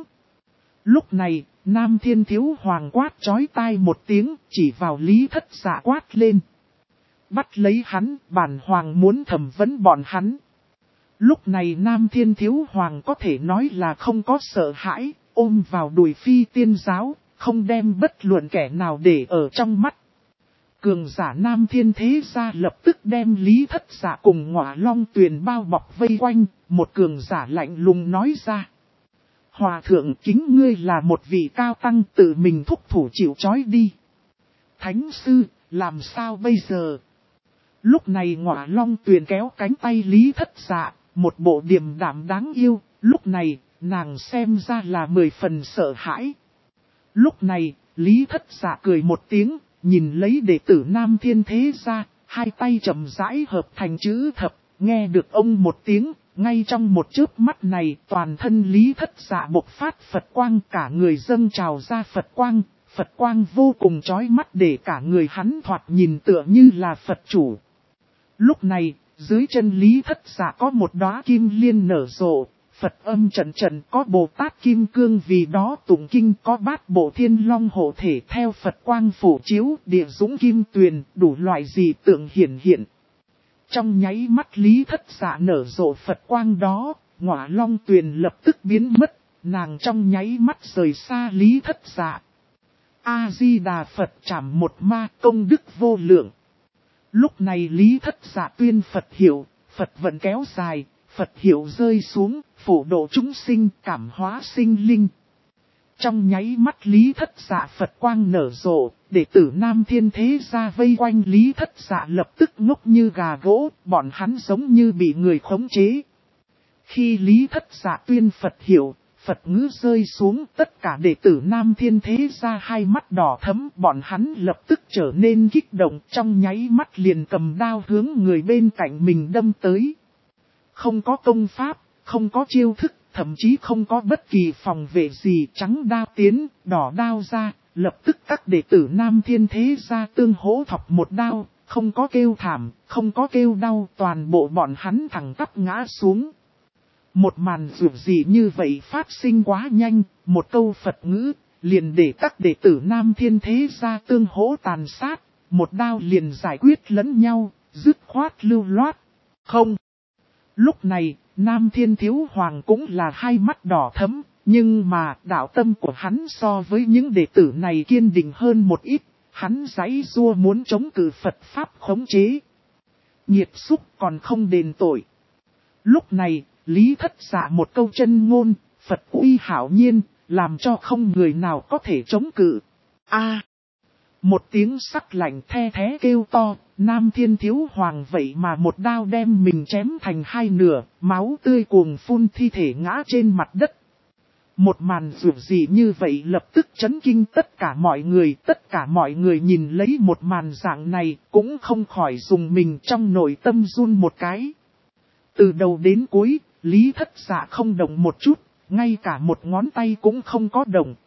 S1: Lúc này, Nam Thiên Thiếu Hoàng quát chói tai một tiếng, chỉ vào Lý Thất Dạ quát lên. Bắt lấy hắn, bản hoàng muốn thẩm vấn bọn hắn. Lúc này Nam Thiên Thiếu Hoàng có thể nói là không có sợ hãi, ôm vào đùi phi tiên giáo, không đem bất luận kẻ nào để ở trong mắt. Cường giả Nam Thiên thế gia lập tức đem Lý Thất Dạ cùng Ngọa Long Tuyền bao bọc vây quanh, một cường giả lạnh lùng nói ra. Hòa thượng, kính ngươi là một vị cao tăng, tự mình thúc thủ chịu trói đi. Thánh sư, làm sao bây giờ? Lúc này Ngọa Long Tuyền kéo cánh tay Lý Thất Dạ, một bộ điềm đạm đáng yêu, lúc này, nàng xem ra là 10 phần sợ hãi. Lúc này, Lý Thất Dạ cười một tiếng, nhìn lấy đệ tử Nam Thiên thế gia, hai tay chậm rãi hợp thành chữ thập, nghe được ông một tiếng, ngay trong một chớp mắt này, toàn thân Lý Thất Dạ bộc phát Phật quang, cả người dâng trào ra Phật quang vô cùng chói mắt để cả người hắn thoạt nhìn tựa như là Phật chủ. Lúc này, dưới chân Lý Thất Dạ có một đóa kim liên nở rộ, Phật âm trận trận, có Bồ Tát Kim Cương vì đó tụng kinh, có bát bộ thiên long hộ thể theo Phật quang phổ chiếu, địa dũng kim tuyền, đủ loại dị tượng hiển hiện. Trong nháy mắt Lý Thất Dạ nở rộ Phật quang đó, Ngọa Long Tuyền lập tức biến mất, nàng trong nháy mắt rời xa Lý Thất Dạ. A-di-đà Phật, trảm một ma, công đức vô lượng. Lúc này Lý Thất Dạ tuyên Phật hiệu, Phật vận kéo dài, Phật hiệu rơi xuống, phổ độ chúng sinh, cảm hóa sinh linh. Trong nháy mắt Lý Thất Dạ Phật quang nở rộ, đệ tử Nam Thiên thế gia vây quanh Lý Thất Dạ lập tức ngốc như gà gỗ, bọn hắn giống như bị người khống chế. Khi Lý Thất Dạ tuyên Phật hiệu, Phật ngữ rơi xuống, tất cả đệ tử Nam Thiên thế gia hai mắt đỏ thẫm, bọn hắn lập tức trở nên kích động, trong nháy mắt liền cầm đao hướng người bên cạnh mình đâm tới. Không có công pháp, không có chiêu thức, thậm chí không có bất kỳ phòng vệ gì, trắng đao tiến, đỏ đao ra, lập tức các đệ tử Nam Thiên thế gia tương hỗ thọc một đao, không có kêu thảm, không có kêu đau, toàn bộ bọn hắn thẳng tắp ngã xuống. Một màn dữ dị như vậy phát sinh quá nhanh, một câu Phật ngữ, liền để các đệ tử Nam Thiên thế gia tương hỗ tàn sát, một đao liền giải quyết lẫn nhau, dứt khoát lưu loát. Không. Lúc này, Nam Thiên Thiếu Hoàng cũng là hai mắt đỏ thẫm, nhưng mà đạo tâm của hắn so với những đệ tử này kiên định hơn một ít, hắn giãy giụa muốn chống cự Phật Pháp khống chế. Nhiệt xúc còn không đền tội. Lúc này, Lý Thất Dạ một câu chân ngôn, Phật uy hảo nhiên, làm cho không người nào có thể chống cự. Một tiếng sắc lạnh the thé kêu to, Nam Thiên Thiếu Hoàng vậy mà một đao đem mình chém thành hai nửa, máu tươi cuồng phun, thi thể ngã trên mặt đất. Một màn dữ dị như vậy lập tức chấn kinh tất cả mọi người nhìn lấy một màn dạng này cũng không khỏi dùng mình trong nội tâm run một cái. Từ đầu đến cuối, Lý Thất Dạ không động một chút, ngay cả một ngón tay cũng không có động,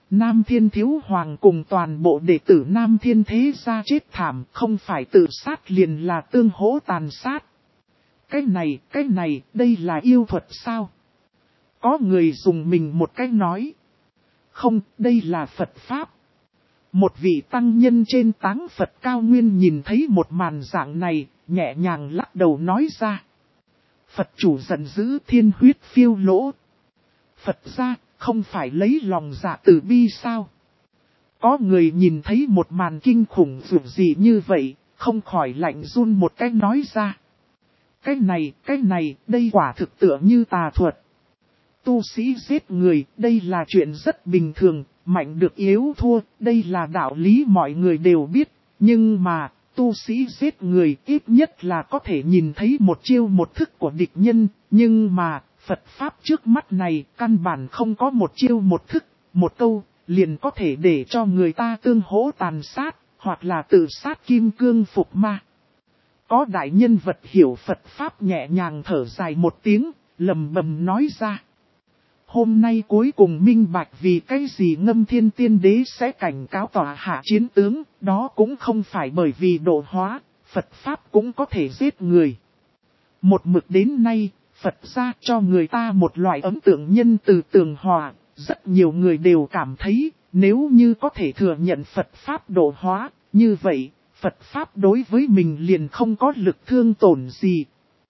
S1: Nam Thiên Thiếu Hoàng cùng toàn bộ đệ tử Nam Thiên Thế gia chết thảm, không phải tự sát liền là tương hỗ tàn sát. Cái này, đây là yêu thuật sao? Có người dùng mình một cái nói. Không, đây là Phật Pháp. Một vị tăng nhân trên táng Phật cao nguyên nhìn thấy một màn dạng này, nhẹ nhàng lắc đầu nói ra. Phật chủ giận dữ, thiên huyết phiêu lỗ. Phật gia, không phải lấy lòng dạ từ bi sao? Có người nhìn thấy một màn kinh khủng dù gì như vậy, không khỏi lạnh run một cái nói ra. Cái này, đây quả thực tựa như tà thuật. Tu sĩ giết người, đây là chuyện rất bình thường, mạnh được yếu thua, đây là đạo lý mọi người đều biết. Nhưng mà, tu sĩ giết người ít nhất là có thể nhìn thấy một chiêu một thức của địch nhân, nhưng mà, Phật Pháp trước mắt này căn bản không có một chiêu một thức, một câu, liền có thể để cho người ta tương hỗ tàn sát, hoặc là tự sát kim cương phục ma. Có đại nhân vật hiểu Phật Pháp nhẹ nhàng thở dài một tiếng, lầm bầm nói ra. Hôm nay cuối cùng minh bạch vì cái gì Ngâm Thiên Tiên Đế sẽ cảnh cáo tòa hạ chiến tướng, đó cũng không phải bởi vì độ hóa, Phật Pháp cũng có thể giết người. Một mực đến nay, Phật gia cho người ta một loại ấn tượng nhân từ tường hòa, rất nhiều người đều cảm thấy, nếu như có thể thừa nhận Phật Pháp độ hóa, như vậy, Phật Pháp đối với mình liền không có lực thương tổn gì.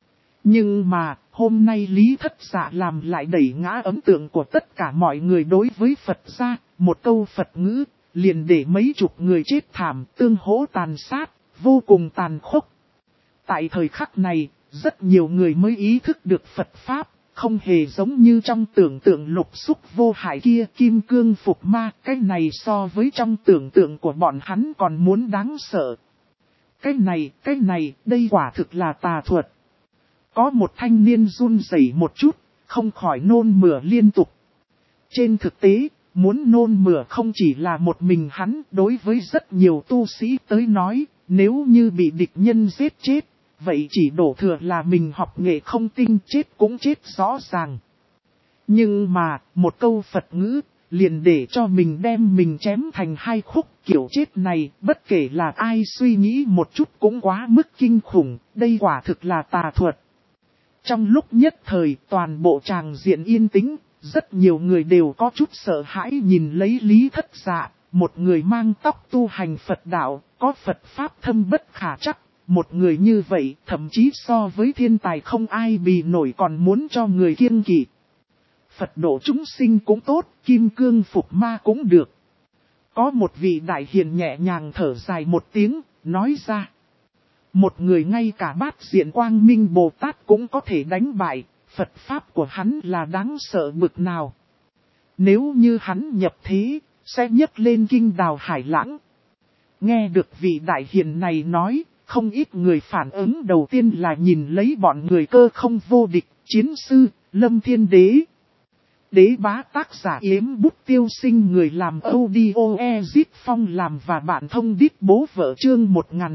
S1: Nhưng mà, hôm nay Lý Thất Dạ làm lại đẩy ngã ấn tượng của tất cả mọi người đối với Phật gia, một câu Phật ngữ, liền để mấy chục người chết thảm, tương hỗ tàn sát, vô cùng tàn khốc. Tại thời khắc này, rất nhiều người mới ý thức được Phật Pháp, không hề giống như trong tưởng tượng lục xúc vô hại kia kim cương phục ma, cái này so với trong tưởng tượng của bọn hắn còn muốn đáng sợ. Cái này, đây quả thực là tà thuật. Có một thanh niên run rẩy một chút, không khỏi nôn mửa liên tục. Trên thực tế, muốn nôn mửa không chỉ là một mình hắn, đối với rất nhiều tu sĩ tới nói, nếu như bị địch nhân giết chết, vậy chỉ đổ thừa là mình học nghệ không tinh, chết cũng chết rõ ràng. Nhưng mà, một câu Phật ngữ, liền để cho mình đem mình chém thành hai khúc, kiểu chết này, bất kể là ai suy nghĩ một chút cũng quá mức kinh khủng, đây quả thực là tà thuật. Trong lúc nhất thời, toàn bộ tràng diện yên tĩnh, rất nhiều người đều có chút sợ hãi nhìn lấy Lý Thất Dạ, một người mang tóc tu hành Phật đạo, có Phật Pháp thâm bất khả trắc. Một người như vậy, thậm chí so với thiên tài không ai bì nổi còn muốn cho người kiêng kỵ. Phật độ chúng sinh cũng tốt, kim cương phục ma cũng được. Có một vị đại hiền nhẹ nhàng thở dài một tiếng, nói ra. Một người ngay cả bát diện quang minh Bồ Tát cũng có thể đánh bại, Phật Pháp của hắn là đáng sợ bực nào. Nếu như hắn nhập thế, sẽ nhấc lên kinh đào hải lãng. Nghe được vị đại hiền này nói, không ít người phản ứng đầu tiên là nhìn lấy bọn người cơ không vô địch, chiến sư, Lâm Thiên Đế. Đế bá tác giả Yếm Bút Tiêu Sinh, người làm audio Ezit Phong làm và bạn thông đít bố vợ chương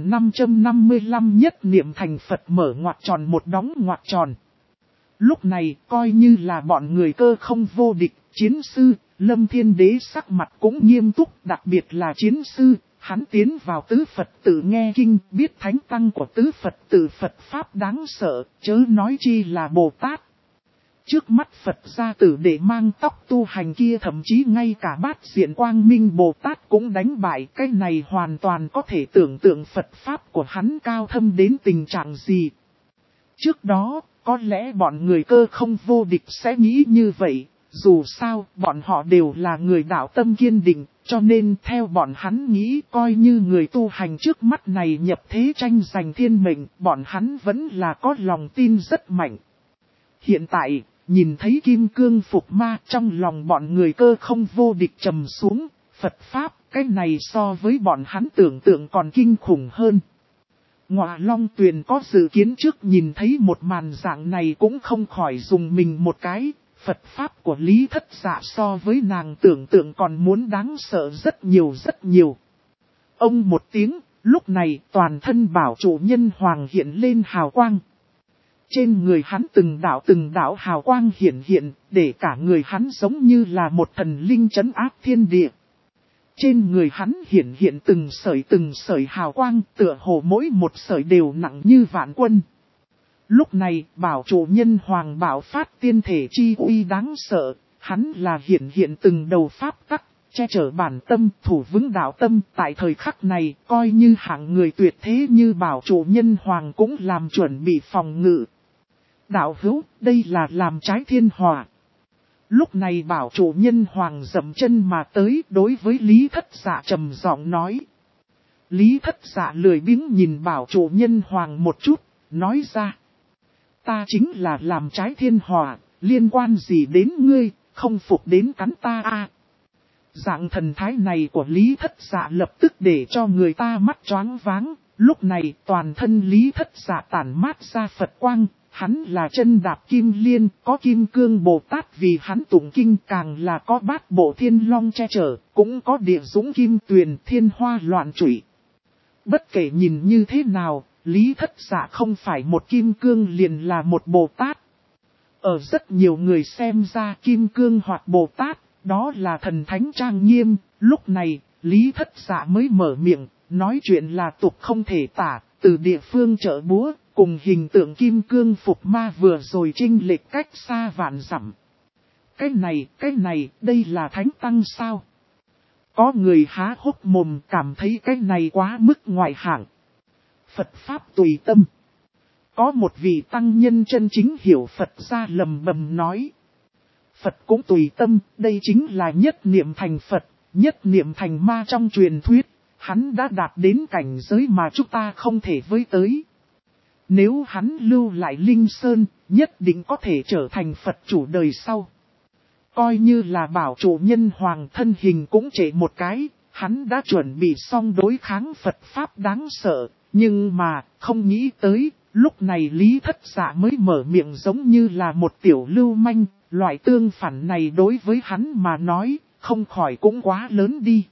S1: 1555 nhất niệm thành Phật mở ngoặc tròn một đóng ngoặc tròn. Lúc này coi như là bọn người cơ không vô địch, chiến sư, Lâm Thiên Đế sắc mặt cũng nghiêm túc, đặc biệt là chiến sư. Hắn tiến vào tứ Phật tử nghe kinh, biết thánh tăng của tứ Phật tử Phật Pháp đáng sợ, chớ nói chi là Bồ Tát. Trước mắt Phật gia tử để mang tóc tu hành kia thậm chí ngay cả bát diện quang minh Bồ Tát cũng đánh bại, cái này hoàn toàn có thể tưởng tượng Phật Pháp của hắn cao thâm đến tình trạng gì. Trước đó, có lẽ bọn người cơ không vô địch sẽ nghĩ như vậy. Dù sao, bọn họ đều là người đạo tâm kiên định, cho nên theo bọn hắn nghĩ coi như người tu hành trước mắt này nhập thế tranh giành thiên mệnh, bọn hắn vẫn là có lòng tin rất mạnh. Hiện tại, nhìn thấy kim cương phục ma trong lòng bọn người cơ không vô địch trầm xuống, Phật Pháp, cái này so với bọn hắn tưởng tượng còn kinh khủng hơn. Ngọa Long Tuyền có dự kiến trước nhìn thấy một màn dạng này cũng không khỏi dùng mình một cái. Phật Pháp của Lý Thất Dạ so với nàng tưởng tượng còn muốn đáng sợ rất nhiều rất nhiều. Ông một tiếng, lúc này toàn thân bảo chủ nhân hoàng hiện lên hào quang. Trên người hắn từng đạo hào quang hiển hiện, để cả người hắn giống như là một thần linh trấn áp thiên địa. Trên người hắn hiển hiện từng sợi hào quang, tựa hồ mỗi một sợi đều nặng như vạn quân. Lúc này, bảo chủ nhân hoàng bảo phát tiên thể chi uy đáng sợ, hắn là hiển hiện từng đầu pháp tắc, che chở bản tâm, thủ vững đạo tâm. Tại thời khắc này, coi như hạng người tuyệt thế như bảo chủ nhân hoàng cũng làm chuẩn bị phòng ngự. Đạo hữu, đây là làm trái thiên hòa. Lúc này bảo chủ nhân hoàng dậm chân mà tới, đối với Lý Thất Dạ trầm giọng nói. Lý Thất Dạ lười biếng nhìn bảo chủ nhân hoàng một chút, nói ra. Ta chính là làm trái thiên hòa, liên quan gì đến ngươi, không phục đến cắn ta a. Dạng thần thái này của Lý Thất Dạ lập tức để cho người ta mắt choáng váng. Lúc này toàn thân Lý Thất Dạ tản mát ra Phật quang. Hắn là chân đạp kim liên, có kim cương Bồ Tát vì hắn tụng kinh, càng là có bát bộ thiên long che chở, cũng có địa dũng kim tuyền thiên hoa loạn trụy. Bất kể nhìn như thế nào, Lý Thất Dạ không phải một kim cương liền là một Bồ Tát. Ở rất nhiều người xem ra kim cương hoặc Bồ Tát, đó là thần thánh trang nghiêm. Lúc này, Lý Thất Dạ mới mở miệng, nói chuyện là tục không thể tả, từ địa phương chợ búa. Cùng hình tượng kim cương phục ma vừa rồi chênh lệch cách xa vạn dặm. Cái này, đây là thánh tăng sao? Có người há hốc mồm cảm thấy cái này quá mức ngoại hạng. Phật Pháp tùy tâm. Có một vị tăng nhân chân chính hiểu Phật ra lầm bầm nói. Phật cũng tùy tâm, đây chính là nhất niệm thành Phật, nhất niệm thành ma trong truyền thuyết. Hắn đã đạt đến cảnh giới mà chúng ta không thể với tới. Nếu hắn lưu lại Linh Sơn, nhất định có thể trở thành Phật chủ đời sau. Coi như là bảo chủ nhân hoàng thân hình cũng trễ một cái, hắn đã chuẩn bị xong đối kháng Phật Pháp đáng sợ. Nhưng mà, không nghĩ tới, lúc này Lý Thất Dạ mới mở miệng giống như là một tiểu lưu manh, loại tương phản này đối với hắn mà nói, không khỏi cũng quá lớn đi.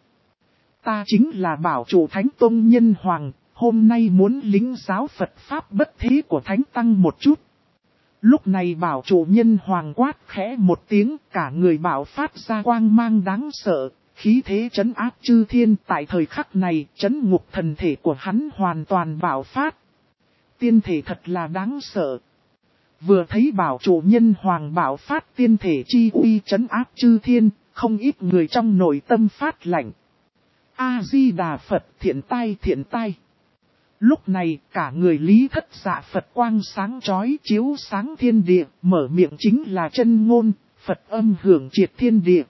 S1: Ta chính là bảo chủ Thánh Tông Nhân Hoàng. Hôm nay muốn lĩnh giáo Phật Pháp bất thế của Thánh Tăng một chút. Lúc này bảo chủ nhân hoàng quát khẽ một tiếng, cả người bảo phát ra quang mang đáng sợ, khí thế trấn áp chư thiên. Tại thời khắc này, trấn ngục thần thể của hắn hoàn toàn bảo phát. Tiên thể thật là đáng sợ. Vừa thấy bảo chủ nhân hoàng bảo phát tiên thể chi uy trấn áp chư thiên, không ít người trong nội tâm phát lạnh. A-di-đà Phật, thiện tai. Lúc này cả người Lý Thất Dạ Phật quang sáng chói chiếu sáng thiên địa, mở miệng chính là chân ngôn, Phật âm hưởng triệt thiên địa.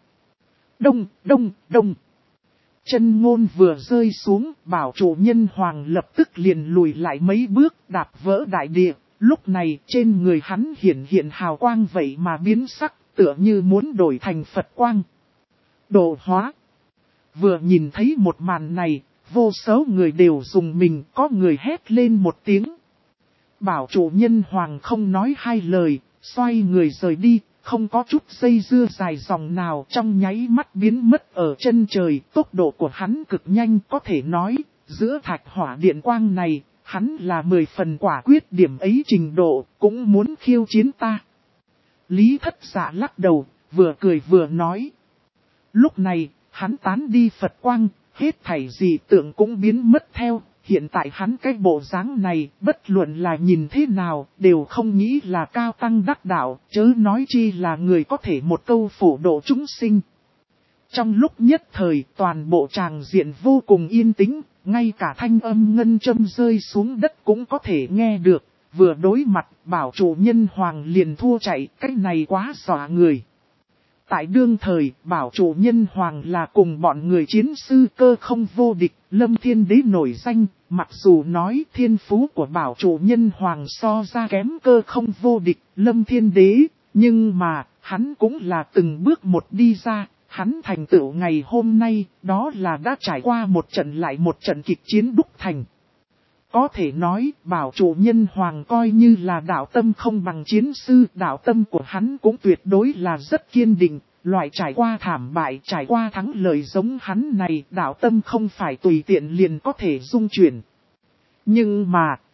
S1: Đông. Chân ngôn vừa rơi xuống, bảo chủ nhân hoàng lập tức liền lùi lại mấy bước, đạp vỡ đại địa. Lúc này trên người hắn hiện hào quang vậy mà biến sắc, tựa như muốn đổi thành Phật quang. Độ hóa. Vừa nhìn thấy một màn này, vô số người đều dùng mình, có người hét lên một tiếng. Bảo chủ nhân hoàng không nói hai lời, xoay người rời đi, không có chút dây dưa dài dòng nào, trong nháy mắt biến mất ở chân trời. Tốc độ của hắn cực nhanh, có thể nói, giữa thạch hỏa điện quang này, hắn là 10 phần quả quyết, điểm ấy trình độ, cũng muốn khiêu chiến ta. Lý Thất Dạ lắc đầu, vừa cười vừa nói. Lúc này, hắn tán đi Phật quang, hết thảy dị tượng cũng biến mất theo. Hiện tại hắn cái bộ dáng này, bất luận là nhìn thế nào, đều không nghĩ là cao tăng đắc đạo, chớ nói chi là người có thể một câu phổ độ chúng sinh. Trong lúc nhất thời, toàn bộ tràng diện vô cùng yên tĩnh, ngay cả thanh âm ngân châm rơi xuống đất cũng có thể nghe được. Vừa đối mặt, bảo chủ nhân hoàng liền thua chạy, cái này quá dọa người. Tại đương thời, bảo chủ nhân hoàng là cùng bọn người chiến sư cơ không vô địch, Lâm Thiên Đế nổi danh, mặc dù nói thiên phú của bảo chủ nhân hoàng so ra kém cơ không vô địch, Lâm Thiên Đế, nhưng mà, hắn cũng là từng bước một đi ra, hắn thành tựu ngày hôm nay, đó là đã trải qua một trận lại một trận kịch chiến đúc thành. Có thể nói, bảo chủ nhân hoàng coi như là đạo tâm không bằng chiến sư, đạo tâm của hắn cũng tuyệt đối là rất kiên định, loại trải qua thảm bại, trải qua thắng lợi giống hắn này, đạo tâm không phải tùy tiện liền có thể dung chuyển. Nhưng mà,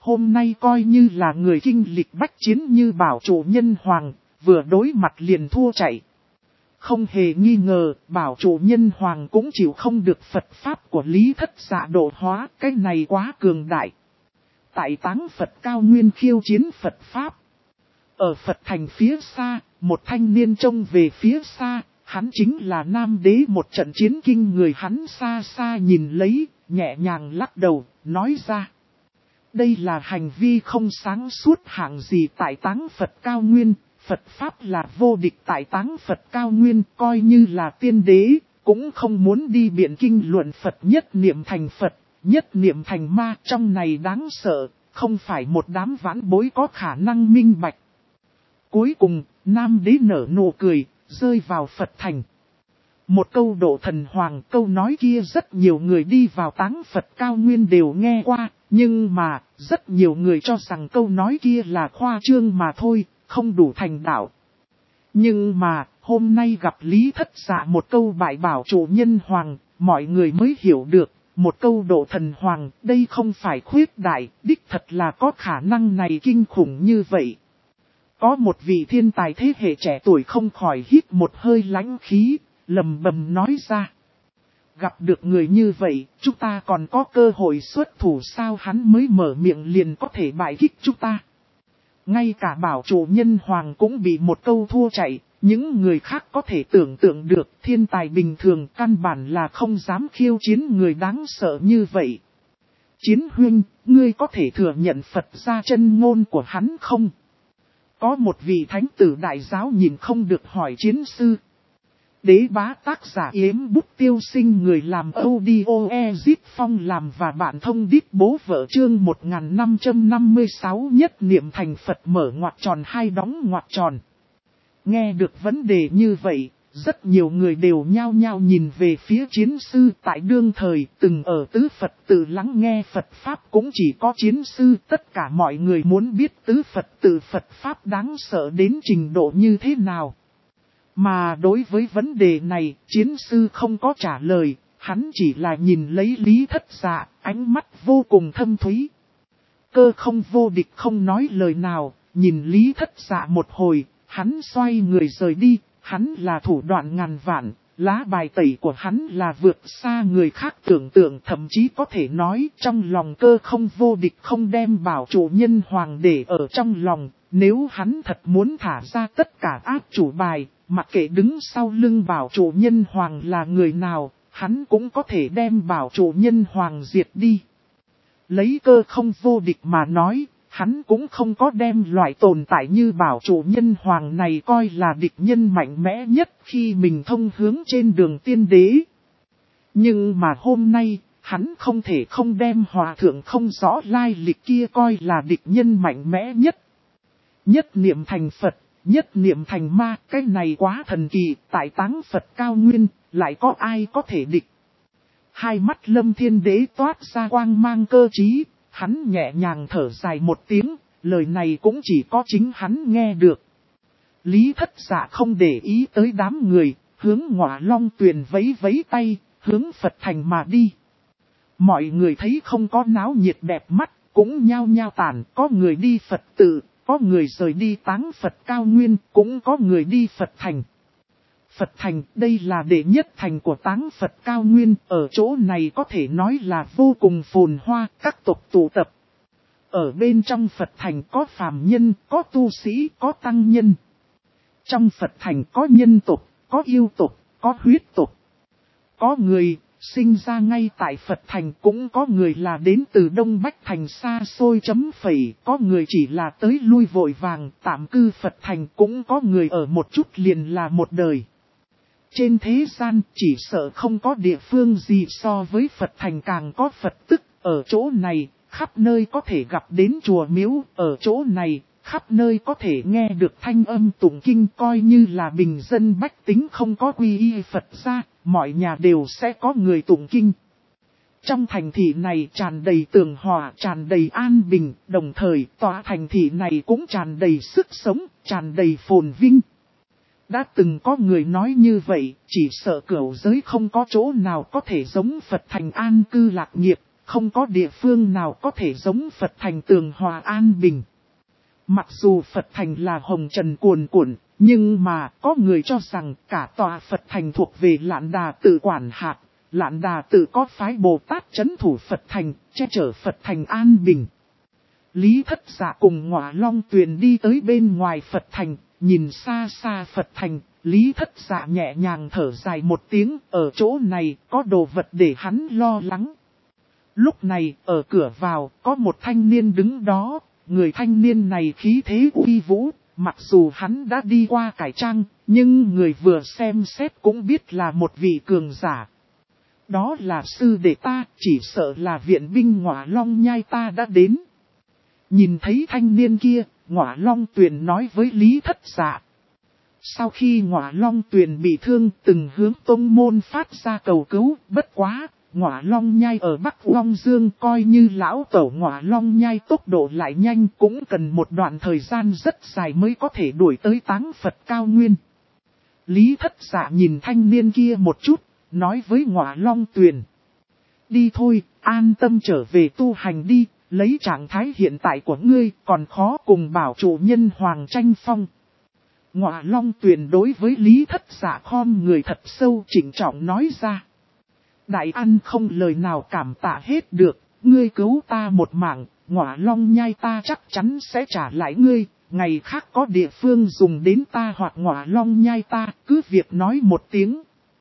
S1: hôm nay coi như là người kinh lịch bách chiến như bảo chủ nhân hoàng, vừa đối mặt liền thua chạy. Không hề nghi ngờ, bảo chủ nhân hoàng cũng chịu không được Phật Pháp của Lý Thất Dạ độ hóa, cái này quá cường đại. Tại Táng Phật cao nguyên khiêu chiến Phật Pháp. Ở Phật thành phía xa, một thanh niên trông về phía xa, hắn chính là Nam Đế. Một trận chiến kinh người, hắn xa xa nhìn lấy, nhẹ nhàng lắc đầu, nói ra. Đây là hành vi không sáng suốt hạng gì tại Táng Phật cao nguyên. Phật Pháp là vô địch tại Táng Phật cao nguyên, coi như là tiên đế, cũng không muốn đi biện kinh luận Phật. Nhất niệm thành Phật, nhất niệm thành ma, trong này đáng sợ, không phải một đám vãn bối có khả năng minh bạch. Cuối cùng, Nam Đế nở nụ cười, rơi vào Phật thành. Một câu độ thần hoàng, câu nói kia rất nhiều người đi vào Táng Phật cao nguyên đều nghe qua, nhưng mà, rất nhiều người cho rằng câu nói kia là khoa trương mà thôi, không đủ thành đạo. Nhưng mà, hôm nay gặp Lý Thất Dạ một câu bại bảo chủ nhân hoàng, mọi người mới hiểu được, một câu độ thần hoàng, đây không phải khuyết đại, đích thật là có khả năng này kinh khủng như vậy. Có một vị thiên tài thế hệ trẻ tuổi không khỏi hít một hơi lãnh khí, lầm bầm nói ra. Gặp được người như vậy, chúng ta còn có cơ hội xuất thủ sao? Hắn mới mở miệng liền có thể bại kích chúng ta. Ngay cả bảo chủ nhân hoàng cũng bị một câu thua chạy, những người khác có thể tưởng tượng được thiên tài bình thường căn bản là không dám khiêu chiến người đáng sợ như vậy. Chiến huynh, ngươi có thể thừa nhận Phật gia chân ngôn của hắn không? Có một vị thánh tử đại giáo nhìn không được hỏi chiến sư. Đế bá tác giả Yếm Bút Tiêu Sinh, người làm audio Ezip Phong làm và bạn thông đít bố vợ. Chương 1556 nhất niệm thành Phật mở ngoặc tròn hai đóng ngoặc tròn. Nghe được vấn đề như vậy, rất nhiều người đều nhao nhao nhìn về phía chiến sư. Tại đương thời từng ở tứ Phật tự lắng nghe Phật Pháp cũng chỉ có chiến sư. Tất cả mọi người muốn biết tứ Phật tự Phật Pháp đáng sợ đến trình độ như thế nào. Mà đối với vấn đề này, chiến sư không có trả lời, hắn chỉ là nhìn lấy Lý Thất Dạ, ánh mắt vô cùng thâm thúy. Cơ Không vô địch không nói lời nào, nhìn Lý Thất Dạ một hồi, hắn xoay người rời đi, hắn là thủ đoạn ngàn vạn, lá bài tẩy của hắn là vượt xa người khác tưởng tượng, thậm chí có thể nói trong lòng Cơ Không vô địch không đem bảo chủ nhân hoàng để ở trong lòng, nếu hắn thật muốn thả ra tất cả áp chủ bài. Mặc kệ đứng sau lưng bảo chủ nhân hoàng là người nào, hắn cũng có thể đem bảo chủ nhân hoàng diệt đi. Lấy Cơ Không vô địch mà nói, hắn cũng không có đem loại tồn tại như bảo chủ nhân hoàng này coi là địch nhân mạnh mẽ nhất khi mình thông hướng trên đường tiên đế. Nhưng mà hôm nay, hắn không thể không đem hòa thượng không rõ lai lịch kia coi là địch nhân mạnh mẽ nhất. Nhất niệm thành Phật. Nhất niệm thành ma, cái này quá thần kỳ, tại Táng Phật cao nguyên, lại có ai có thể địch. Hai mắt Lâm Thiên Đế toát ra quang mang cơ trí, hắn nhẹ nhàng thở dài một tiếng, lời này cũng chỉ có chính hắn nghe được. Lý Thất Dạ không để ý tới đám người, hướng Ngọa Long Tuyền vẫy vẫy tay, hướng Phật thành mà đi. Mọi người thấy không có náo nhiệt đẹp mắt, cũng nhao nhao tản, có người đi Phật tự. Có người rời đi Táng Phật cao nguyên, cũng có người đi Phật thành. Phật thành, đây là đệ nhất thành của Táng Phật cao nguyên, ở chỗ này có thể nói là vô cùng phồn hoa, các tộc tụ tập. Ở bên trong Phật thành có phàm nhân, có tu sĩ, có tăng nhân. Trong Phật thành có nhân tộc, có yêu tộc, có huyết tộc. Có người sinh ra ngay tại Phật thành, cũng có người là đến từ Đông Bách thành xa xôi chấm phẩy, có người chỉ là tới lui vội vàng tạm cư Phật thành, cũng có người ở một chút liền là một đời. Trên thế gian chỉ sợ không có địa phương gì so với Phật thành càng có Phật tức, ở chỗ này khắp nơi có thể gặp đến chùa miếu, ở chỗ này khắp nơi có thể nghe được thanh âm tụng kinh, coi như là bình dân bách tính không có quy y Phật gia, mọi nhà đều sẽ có người tụng kinh. Trong thành thị này tràn đầy tường hòa, tràn đầy an bình, đồng thời tòa thành thị này cũng tràn đầy sức sống, tràn đầy phồn vinh. Đã từng có người nói như vậy, chỉ sợ cửu giới không có chỗ nào có thể giống Phật thành an cư lạc nghiệp, không có địa phương nào có thể giống Phật Thành tường hòa an bình. Mặc dù Phật Thành là hồng trần cuồn cuộn, nhưng mà có người cho rằng cả tòa Phật Thành thuộc về Lạn Đà Tự quản hạt. Lạn Đà Tự có phái Bồ Tát trấn thủ Phật Thành, che chở Phật Thành an bình. Lý Thất Dạ cùng Ngọa Long Tuyền đi tới bên ngoài Phật Thành, nhìn xa xa Phật Thành, Lý Thất Dạ nhẹ nhàng thở dài một tiếng, ở chỗ này có đồ vật để hắn lo lắng. Lúc này, ở cửa vào, có một thanh niên đứng đó, người thanh niên này khí thế uy vũ, mặc dù hắn đã đi qua cải trang, nhưng người vừa xem xét cũng biết là một vị cường giả. Đó là sư đệ ta, chỉ sợ là viện binh Ngọa Long Nhai ta đã đến. Nhìn thấy thanh niên kia, Ngọa Long Tuyền nói với Lý Thất Dạ. Sau khi Ngọa Long Tuyền bị thương, từng hướng tông môn phát ra cầu cứu, bất quá, Ngọa Long Nhai ở Bắc Long Dương coi như lão tẩu Ngọa Long Nhai tốc độ lại nhanh cũng cần một đoạn thời gian rất dài mới có thể đuổi tới Táng Phật Cao Nguyên. Lý Thất Dạ nhìn thanh niên kia một chút, nói với Ngọa Long Tuyền. Đi thôi, an tâm trở về tu hành đi, lấy trạng thái hiện tại của ngươi còn khó cùng bảo chủ nhân Hoàng tranh phong. Ngọa Long Tuyền đối với Lý Thất Dạ khom người thật sâu trịnh trọng nói ra. Đại ăn không lời nào cảm tạ hết được, ngươi cứu ta một mạng, Ngọa Long Nhai ta chắc chắn sẽ trả lại ngươi, ngày khác có địa phương dùng đến ta hoặc Ngọa Long Nhai ta, cứ việc nói một tiếng.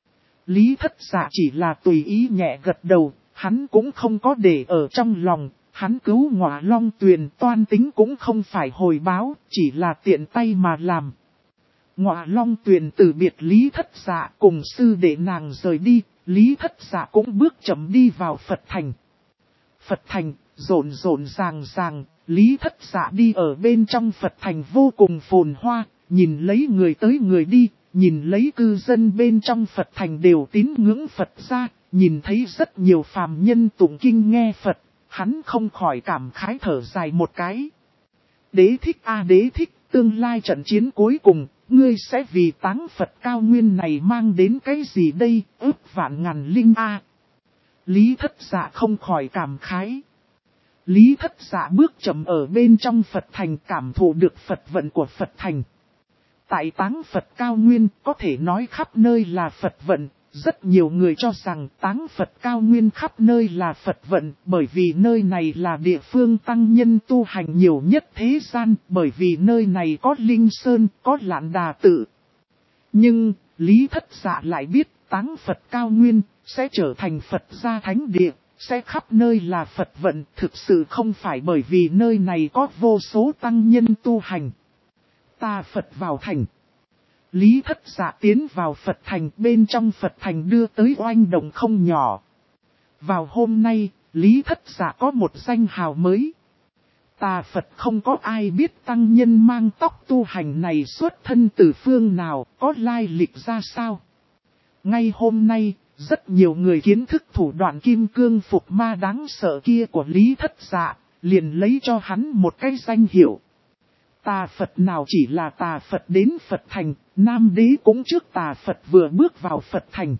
S1: Lý Thất Dạ chỉ là tùy ý nhẹ gật đầu, hắn cũng không có để ở trong lòng, hắn cứu Ngọa Long Tuyền toan tính cũng không phải hồi báo, chỉ là tiện tay mà làm. Ngọa Long Tuyền từ biệt Lý Thất Dạ cùng sư đệ nàng rời đi, Lý Thất Dạ cũng bước chậm đi vào Phật Thành. Phật Thành, rộn rộn ràng ràng, Lý Thất Dạ đi ở bên trong Phật Thành vô cùng phồn hoa, nhìn lấy người tới người đi, nhìn lấy cư dân bên trong Phật Thành đều tín ngưỡng Phật ra, nhìn thấy rất nhiều phàm nhân tụng kinh nghe Phật, hắn không khỏi cảm khái thở dài một cái. Đế thích a đế thích, tương lai trận chiến cuối cùng, ngươi sẽ vì Táng Phật Cao Nguyên này mang đến cái gì đây, ước vạn ngàn linh a. Lý Thất Dạ không khỏi cảm khái. Lý Thất Dạ bước chậm ở bên trong Phật Thành cảm thụ được Phật vận của Phật Thành. Tại Táng Phật Cao Nguyên có thể nói khắp nơi là Phật vận, rất nhiều người cho rằng Táng Phật Cao Nguyên khắp nơi là Phật vận bởi vì nơi này là địa phương tăng nhân tu hành nhiều nhất thế gian, bởi vì nơi này có Linh Sơn, có Lạn Đà Tự. Nhưng, Lý Thất Dạ lại biết Táng Phật Cao Nguyên sẽ trở thành Phật gia thánh địa, sẽ khắp nơi là Phật vận, thực sự không phải bởi vì nơi này có vô số tăng nhân tu hành. Ta Phật vào thành. Lý Thất Dạ tiến vào Phật Thành, bên trong Phật Thành đưa tới oanh động không nhỏ. Vào hôm nay, Lý Thất Dạ có một danh hào mới. Tà Phật không có ai biết tăng nhân mang tóc tu hành này xuất thân từ phương nào, có lai lịch ra sao. Ngay hôm nay, rất nhiều người kiến thức thủ đoạn kim cương phục ma đáng sợ kia của Lý Thất Dạ, liền lấy cho hắn một cái danh hiệu. Tà Phật nào chỉ là tà Phật đến Phật Thành, Nam Đế cũng trước tà Phật vừa bước vào Phật Thành.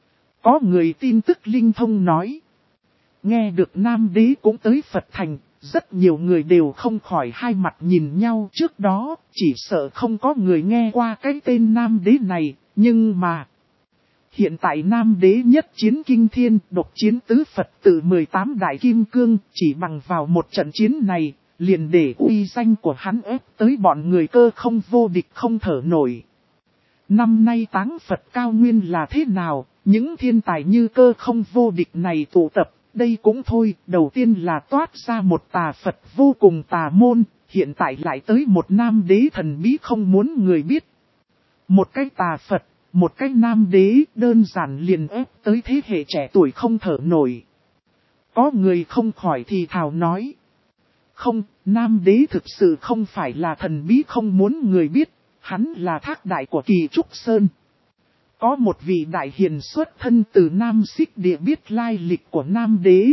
S1: Có người tin tức linh thông nói. Nghe được Nam Đế cũng tới Phật Thành, rất nhiều người đều không khỏi hai mặt nhìn nhau trước đó, chỉ sợ không có người nghe qua cái tên Nam Đế này, nhưng mà... Hiện tại Nam Đế nhất chiến kinh thiên, độc chiến tứ Phật tự 18 đại kim cương, chỉ bằng vào một trận chiến này, liền để uy danh của hắn ép tới bọn người cơ không vô địch không thở nổi. Năm nay Táng Phật Cao Nguyên là thế nào, những thiên tài như cơ không vô địch này tụ tập, đây cũng thôi, đầu tiên là toát ra một tà Phật vô cùng tà môn, hiện tại lại tới một Nam Đế thần bí không muốn người biết. Một cái tà Phật, một cái Nam Đế đơn giản liền ép tới thế hệ trẻ tuổi không thở nổi. Có người không khỏi thì thào nói. Không, Nam Đế thực sự không phải là thần bí không muốn người biết, hắn là thác đại của Kỳ Trúc Sơn. Có một vị đại hiền xuất thân từ Nam Xích Địa biết lai lịch của Nam Đế.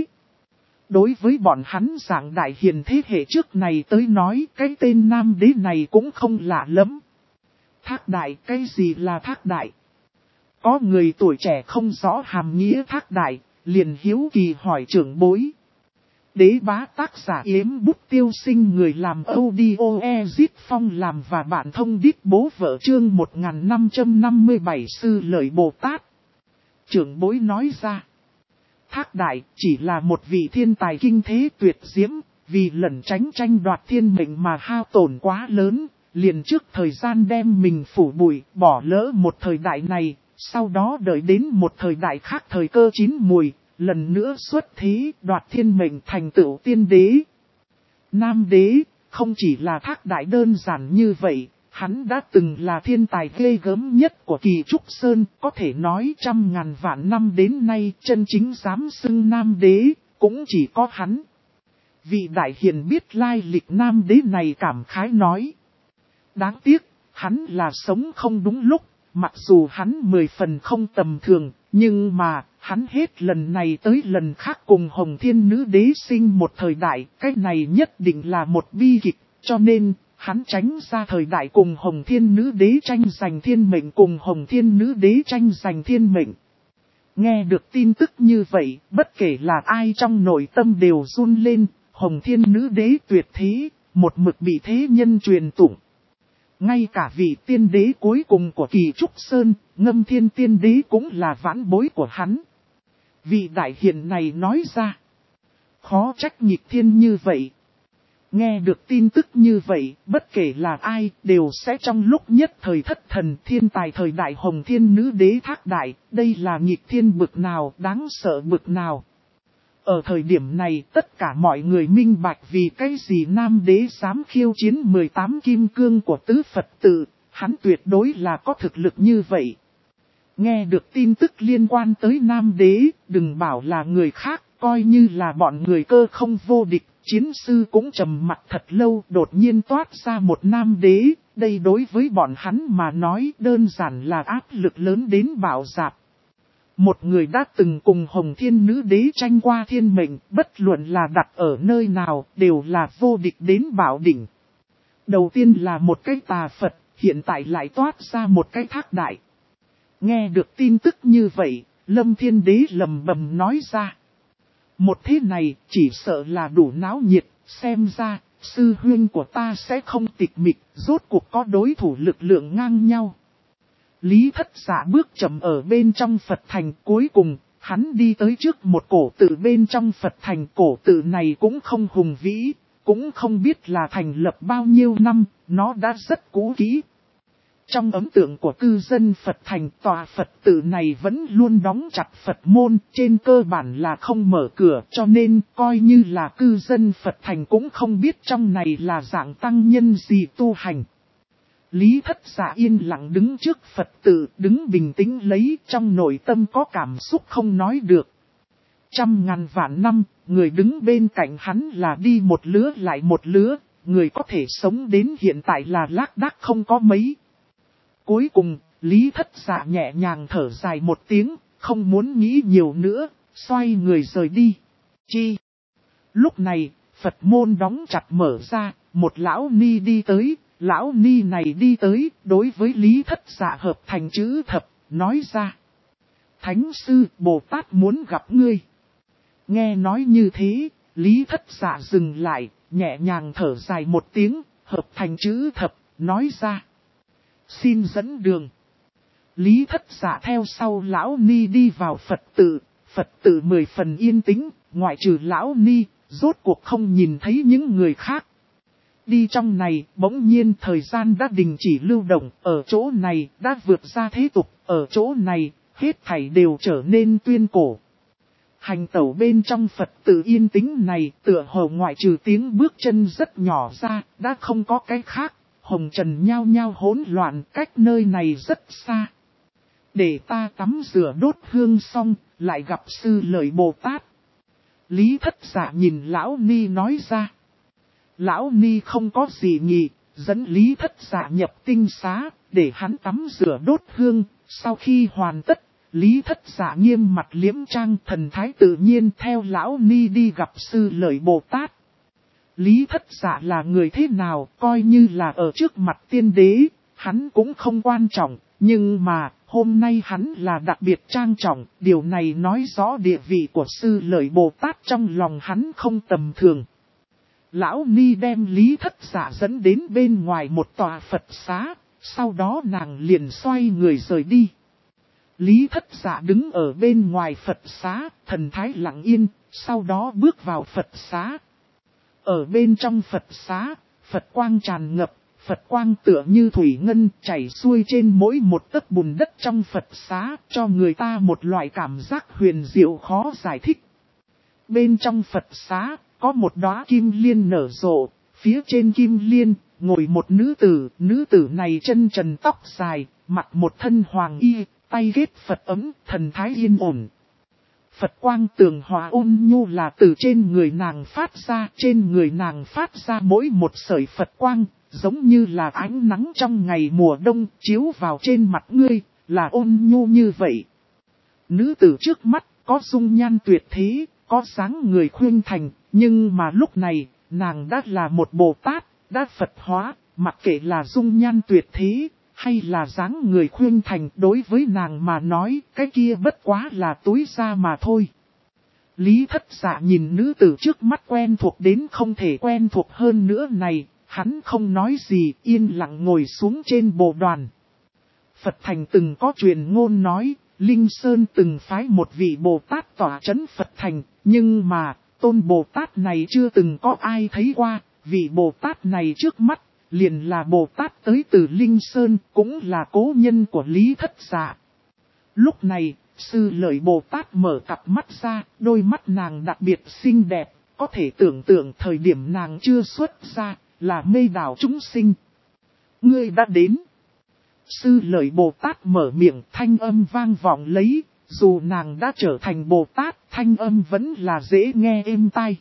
S1: Đối với bọn hắn dạng đại hiền thế hệ trước này tới nói cái tên Nam Đế này cũng không lạ lắm. Thác đại, cái gì là thác đại? Có người tuổi trẻ không rõ hàm nghĩa thác đại, liền hiếu kỳ hỏi trưởng bối. Đế bá tác giả Yếm Bút Tiêu Sinh, người làm audio Ezit Phong làm và bạn thông đít bố vợ, chương 1557 Sư Lợi Bồ Tát. Trưởng bối nói ra, Thác Đại chỉ là một vị thiên tài kinh thế tuyệt diễm, vì lẩn tránh tranh đoạt thiên mệnh mà hao tổn quá lớn, liền trước thời gian đem mình phủ bụi, bỏ lỡ một thời đại này, sau đó đợi đến một thời đại khác thời cơ chín mùi, lần nữa xuất thế đoạt thiên mệnh thành tựu tiên đế. Nam đế, không chỉ là Thác Đại đơn giản như vậy, hắn đã từng là thiên tài ghê gớm nhất của Kỳ Trúc Sơn, có thể nói trăm ngàn vạn năm đến nay chân chính dám xưng Nam đế, cũng chỉ có hắn. Vị đại hiền biết lai lịch Nam đế này cảm khái nói. Đáng tiếc, hắn là sống không đúng lúc, mặc dù hắn 10 phần không tầm thường, nhưng mà, hắn hết lần này tới lần khác cùng Hồng Thiên Nữ Đế sinh một thời đại, cái này nhất định là một bi kịch, cho nên, hắn tránh ra thời đại cùng Hồng Thiên Nữ Đế tranh giành thiên mệnh, cùng Hồng Thiên Nữ Đế tranh giành thiên mệnh. Nghe được tin tức như vậy, bất kể là ai trong nội tâm đều run lên, Hồng Thiên Nữ Đế tuyệt thế, một mực bị thế nhân truyền tụng. Ngay cả vị tiên đế cuối cùng của Kỳ Trúc Sơn, Ngâm Thiên Tiên Đế cũng là vãn bối của hắn. Vị đại hiền này nói ra, khó trách nghịch thiên như vậy. Nghe được tin tức như vậy, bất kể là ai, đều sẽ trong lúc nhất thời thất thần. Thiên tài thời đại Hồng Thiên Nữ Đế Thác Đại, đây là nghịch thiên bực nào, đáng sợ bực nào. Ở thời điểm này, tất cả mọi người minh bạch vì cái gì Nam Đế dám khiêu chiến 18 kim cương của tứ Phật tự, hắn tuyệt đối là có thực lực như vậy. Nghe được tin tức liên quan tới Nam Đế, đừng bảo là người khác, coi như là bọn người Cơ Không vô địch, chiến sư cũng trầm mặt thật lâu, đột nhiên toát ra một Nam Đế, đây đối với bọn hắn mà nói đơn giản là áp lực lớn đến bạo dạp. Một người đã từng cùng Hồng Thiên Nữ Đế tranh qua thiên mệnh, bất luận là đặt ở nơi nào, đều là vô địch đến bảo đỉnh. Đầu tiên là một cái tà Phật, hiện tại lại toát ra một cái Thác Đại. Nghe được tin tức như vậy, Lâm Thiên Đế lầm bầm nói ra. Một thế này, chỉ sợ là đủ náo nhiệt, xem ra, sư huynh của ta sẽ không tịch mịch, rốt cuộc có đối thủ lực lượng ngang nhau. Lý Thất Dạ bước chậm ở bên trong Phật thành, cuối cùng, hắn đi tới trước một cổ tự bên trong Phật thành. Cổ tự này cũng không hùng vĩ, cũng không biết là thành lập bao nhiêu năm, nó đã rất cũ kỹ. Trong ấn tượng của cư dân Phật thành, tòa Phật tự này vẫn luôn đóng chặt Phật môn, trên cơ bản là không mở cửa, cho nên coi như là cư dân Phật thành cũng không biết trong này là dạng tăng nhân gì tu hành. Lý Thất Dạ yên lặng đứng trước Phật tự, đứng bình tĩnh lấy, trong nội tâm có cảm xúc không nói được. Trăm ngàn vạn năm, người đứng bên cạnh hắn là đi một lứa lại một lứa, người có thể sống đến hiện tại là lác đác không có mấy. Cuối cùng, Lý Thất Dạ nhẹ nhàng thở dài một tiếng, không muốn nghĩ nhiều nữa, xoay người rời đi. Chi? Lúc này, Phật môn đóng chặt mở ra, một lão ni đi tới. Lão ni này đi tới, đối với Lý Thất Dạ hợp thành chữ thập, nói ra. Thánh sư, Bồ Tát muốn gặp ngươi. Nghe nói như thế, Lý Thất Dạ dừng lại, nhẹ nhàng thở dài một tiếng, hợp thành chữ thập, nói ra. Xin dẫn đường. Lý Thất Dạ theo sau lão ni đi vào Phật tự 10 phần yên tĩnh, ngoại trừ lão ni, rốt cuộc không nhìn thấy những người khác. Đi trong này, bỗng nhiên thời gian đã đình chỉ lưu động, ở chỗ này đã vượt ra thế tục, ở chỗ này, hết thảy đều trở nên tuyên cổ. Hành tẩu bên trong Phật tự yên tĩnh này, tựa hồ ngoại trừ tiếng bước chân rất nhỏ ra, đã không có cái khác, hồng trần nhao nhao hỗn loạn, cách nơi này rất xa. Để ta tắm rửa đốt hương xong, lại gặp Sư Lợi Bồ Tát. Lý Thất Dạ nhìn lão ni nói ra. Lão ni không có gì nhỉ, dẫn Lý Thất Dạ nhập tinh xá, để hắn tắm rửa đốt hương. Sau khi hoàn tất, Lý Thất Dạ nghiêm mặt liễm trang, thần thái tự nhiên theo lão ni đi gặp Sư Lợi Bồ Tát. Lý Thất Dạ là người thế nào, coi như là ở trước mặt tiên đế, hắn cũng không quan trọng, nhưng mà hôm nay hắn là đặc biệt trang trọng, điều này nói rõ địa vị của Sư Lợi Bồ Tát trong lòng hắn không tầm thường. Lão Ni đem Lý Thất Dạ dẫn đến bên ngoài một tòa Phật xá, sau đó nàng liền xoay người rời đi. Lý Thất Dạ đứng ở bên ngoài Phật xá, thần thái lặng yên, sau đó bước vào Phật xá. Ở bên trong Phật xá, Phật quang tràn ngập, Phật quang tựa như thủy ngân chảy xuôi trên mỗi một tấc bùn đất trong Phật xá, cho người ta một loại cảm giác huyền diệu khó giải thích. Bên trong Phật xá, có một đóa kim liên nở rộ, phía trên kim liên, ngồi một nữ tử này chân trần tóc dài, mặc một thân hoàng y, tay ghét Phật ấm, thần thái yên ổn. Phật quang tường hòa ôn nhu là từ trên người nàng phát ra, trên người nàng phát ra mỗi một sợi Phật quang, giống như là ánh nắng trong ngày mùa đông chiếu vào trên mặt ngươi, là ôn nhu như vậy. Nữ tử trước mắt, có dung nhan tuyệt thế, có dáng người khuynh thành, nhưng mà lúc này, nàng đã là một Bồ Tát, đã Phật hóa, mặc kệ là dung nhan tuyệt thế, hay là dáng người khuynh thành, đối với nàng mà nói, cái kia bất quá là túi da mà thôi. Lý Thất Dạ nhìn nữ tử trước mắt quen thuộc đến không thể quen thuộc hơn nữa này, hắn không nói gì, yên lặng ngồi xuống trên bồ đoàn. Phật thành từng có truyền ngôn nói, Linh Sơn từng phái một vị Bồ Tát tỏa trấn Phật thành, nhưng mà, tôn Bồ Tát này chưa từng có ai thấy qua, vị Bồ Tát này trước mắt, liền là Bồ Tát tới từ Linh Sơn, cũng là cố nhân của Lý Thất Dạ. Lúc này, Sư Lợi Bồ Tát mở cặp mắt ra, đôi mắt nàng đặc biệt xinh đẹp, có thể tưởng tượng thời điểm nàng chưa xuất ra, là mê đảo chúng sinh. Ngươi đã đến. Sư Lợi Bồ Tát mở miệng, thanh âm vang vọng lấy, dù nàng đã trở thành Bồ Tát, thanh âm vẫn là dễ nghe êm tai.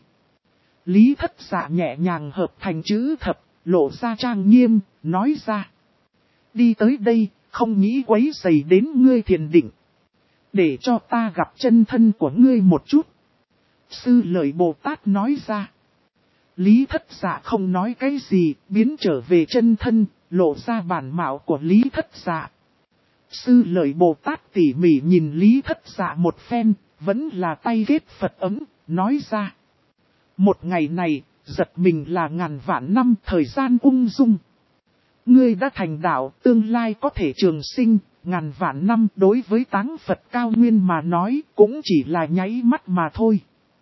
S1: Lý Thất Dạ nhẹ nhàng hợp thành chữ thập, lộ ra trang nghiêm, nói ra. Đi tới đây, không nghĩ quấy rầy đến ngươi thiền định. Để cho ta gặp chân thân của ngươi một chút. Sư Lợi Bồ Tát nói ra. Lý Thất Dạ không nói cái gì, biến trở về chân thân, lộ ra bản mạo của Lý Thất Dạ. Sư Lợi Bồ Tát tỉ mỉ nhìn Lý Thất Dạ một phen, vẫn là tay ghét Phật ấm, nói ra. Một ngày này, giật mình là ngàn vạn năm thời gian ung dung. Ngươi đã thành đạo, tương lai có thể trường sinh, ngàn vạn năm đối với táng Phật cao nguyên mà nói, cũng chỉ là nháy mắt mà thôi.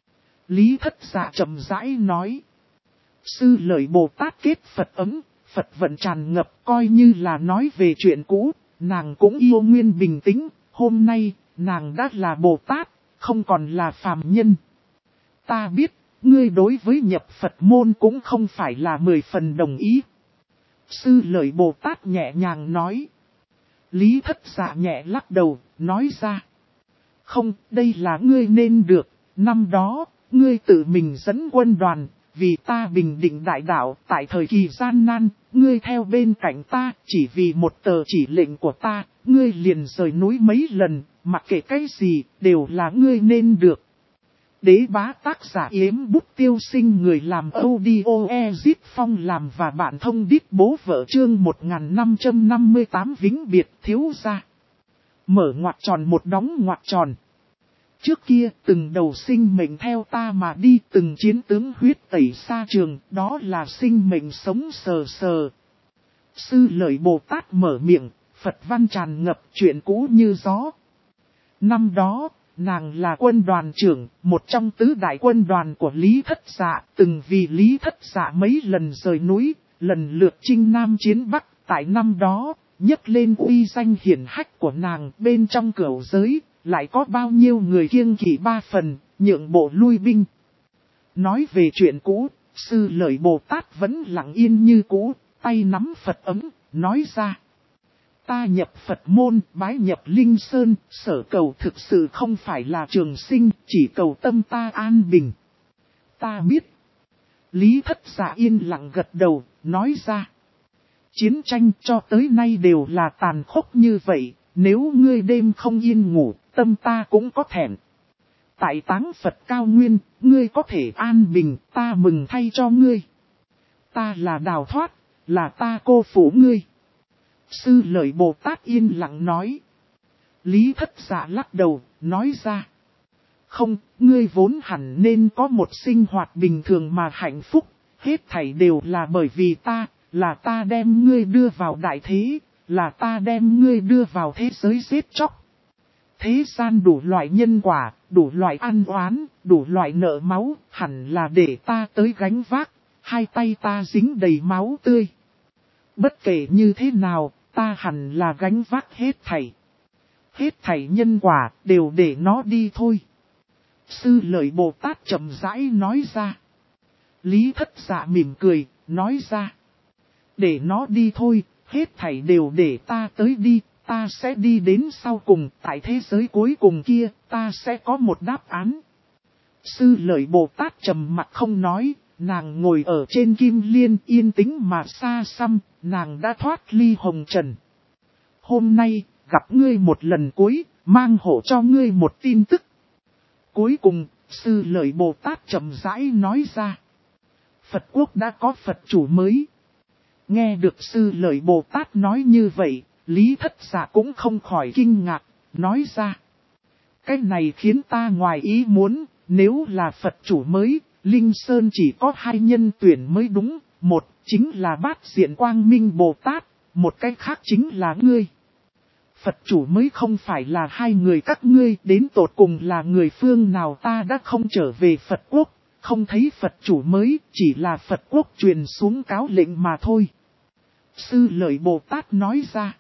S1: Lý Thất Dạ chậm rãi nói. Sư Lợi Bồ Tát kết Phật ấm, Phật vận tràn ngập, coi như là nói về chuyện cũ, nàng cũng yêu nguyên bình tĩnh, hôm nay, nàng đã là Bồ Tát, không còn là phàm nhân. Ta biết, ngươi đối với nhập Phật môn cũng không phải là 10 phần đồng ý. Sư Lợi Bồ Tát nhẹ nhàng nói. Lý Thất Dạ nhẹ lắc đầu, nói ra. Không, đây là ngươi nên được, năm đó, ngươi tự mình dẫn quân đoàn, vì ta bình định đại đạo, tại thời kỳ gian nan, ngươi theo bên cạnh ta, chỉ vì một tờ chỉ lệnh của ta, ngươi liền rời núi mấy lần, mặc kệ cái gì, đều là ngươi nên được. Đế bá tác giả Yếm Bút Tiêu Sinh, người làm audio Ezit Phong làm và bạn thông đít bố vợ chương 1558 vĩnh biệt thiếu gia. Mở ngoặc tròn một đóng ngoặc tròn. Trước kia, từng đầu sinh mệnh theo ta mà đi, từng chiến tướng huyết tẩy xa trường, đó là sinh mệnh sống sờ sờ. Sư Lợi Bồ Tát mở miệng, Phật văn tràn ngập, chuyện cũ như gió. Năm đó, nàng là quân đoàn trưởng, một trong tứ đại quân đoàn của Lý Thất Dạ, từng vì Lý Thất Dạ mấy lần rời núi, lần lượt chinh Nam chiến Bắc, tại năm đó, nhấc lên uy danh hiển hách của nàng bên trong cửu giới. Lại có bao nhiêu người kiêng kỵ 3 phần, nhượng bộ lui binh. Nói về chuyện cũ, Sư Lợi Bồ Tát vẫn lặng yên như cũ, tay nắm Phật ấm, nói ra. Ta nhập Phật môn, bái nhập Linh Sơn, sở cầu thực sự không phải là trường sinh, chỉ cầu tâm ta an bình. Ta biết. Lý Thất Dạ yên lặng gật đầu, nói ra. Chiến tranh cho tới nay đều là tàn khốc như vậy, nếu ngươi đêm không yên ngủ, tâm ta cũng có thẹn. Tại táng Phật cao nguyên, ngươi có thể an bình, ta mừng thay cho ngươi. Ta là đào thoát, là ta cô phụ ngươi. Sư Lợi Bồ Tát yên lặng nói. Lý Thất Dạ lắc đầu, nói ra. Không, ngươi vốn hẳn nên có một sinh hoạt bình thường mà hạnh phúc, hết thảy đều là bởi vì ta, là ta đem ngươi đưa vào đại thế, là ta đem ngươi đưa vào thế giới giết chóc. Thế gian đủ loại nhân quả, đủ loại ăn oán, đủ loại nợ máu, hẳn là để ta tới gánh vác, hai tay ta dính đầy máu tươi. Bất kể như thế nào, ta hẳn là gánh vác hết thảy. Hết thảy nhân quả, đều để nó đi thôi. Sư Lợi Bồ Tát chậm rãi nói ra. Lý Thất Dạ mỉm cười, nói ra. Để nó đi thôi, hết thảy đều để ta tới đi, ta sẽ đi đến sau cùng, tại thế giới cuối cùng kia, ta sẽ có một đáp án. Sư Lợi Bồ Tát trầm mặt không nói, nàng ngồi ở trên kim liên yên tĩnh mà xa xăm, nàng đã thoát ly hồng trần. Hôm nay, gặp ngươi một lần cuối, mang hộ cho ngươi một tin tức. Cuối cùng, Sư Lợi Bồ Tát chậm rãi nói ra. Phật quốc đã có Phật chủ mới. Nghe được Sư Lợi Bồ Tát nói như vậy, Lý Thất Dạ cũng không khỏi kinh ngạc, nói ra. Cái này khiến ta ngoài ý muốn, nếu là Phật chủ mới, Linh Sơn chỉ có hai nhân tuyển mới đúng, một chính là Bát Diện Quang Minh Bồ Tát, một cái khác chính là ngươi. Phật chủ mới không phải là hai người các ngươi, đến tột cùng là người phương nào ta đã không trở về Phật quốc, không thấy Phật chủ mới, chỉ là Phật quốc truyền xuống cáo lệnh mà thôi. Sư Lợi Bồ Tát nói ra.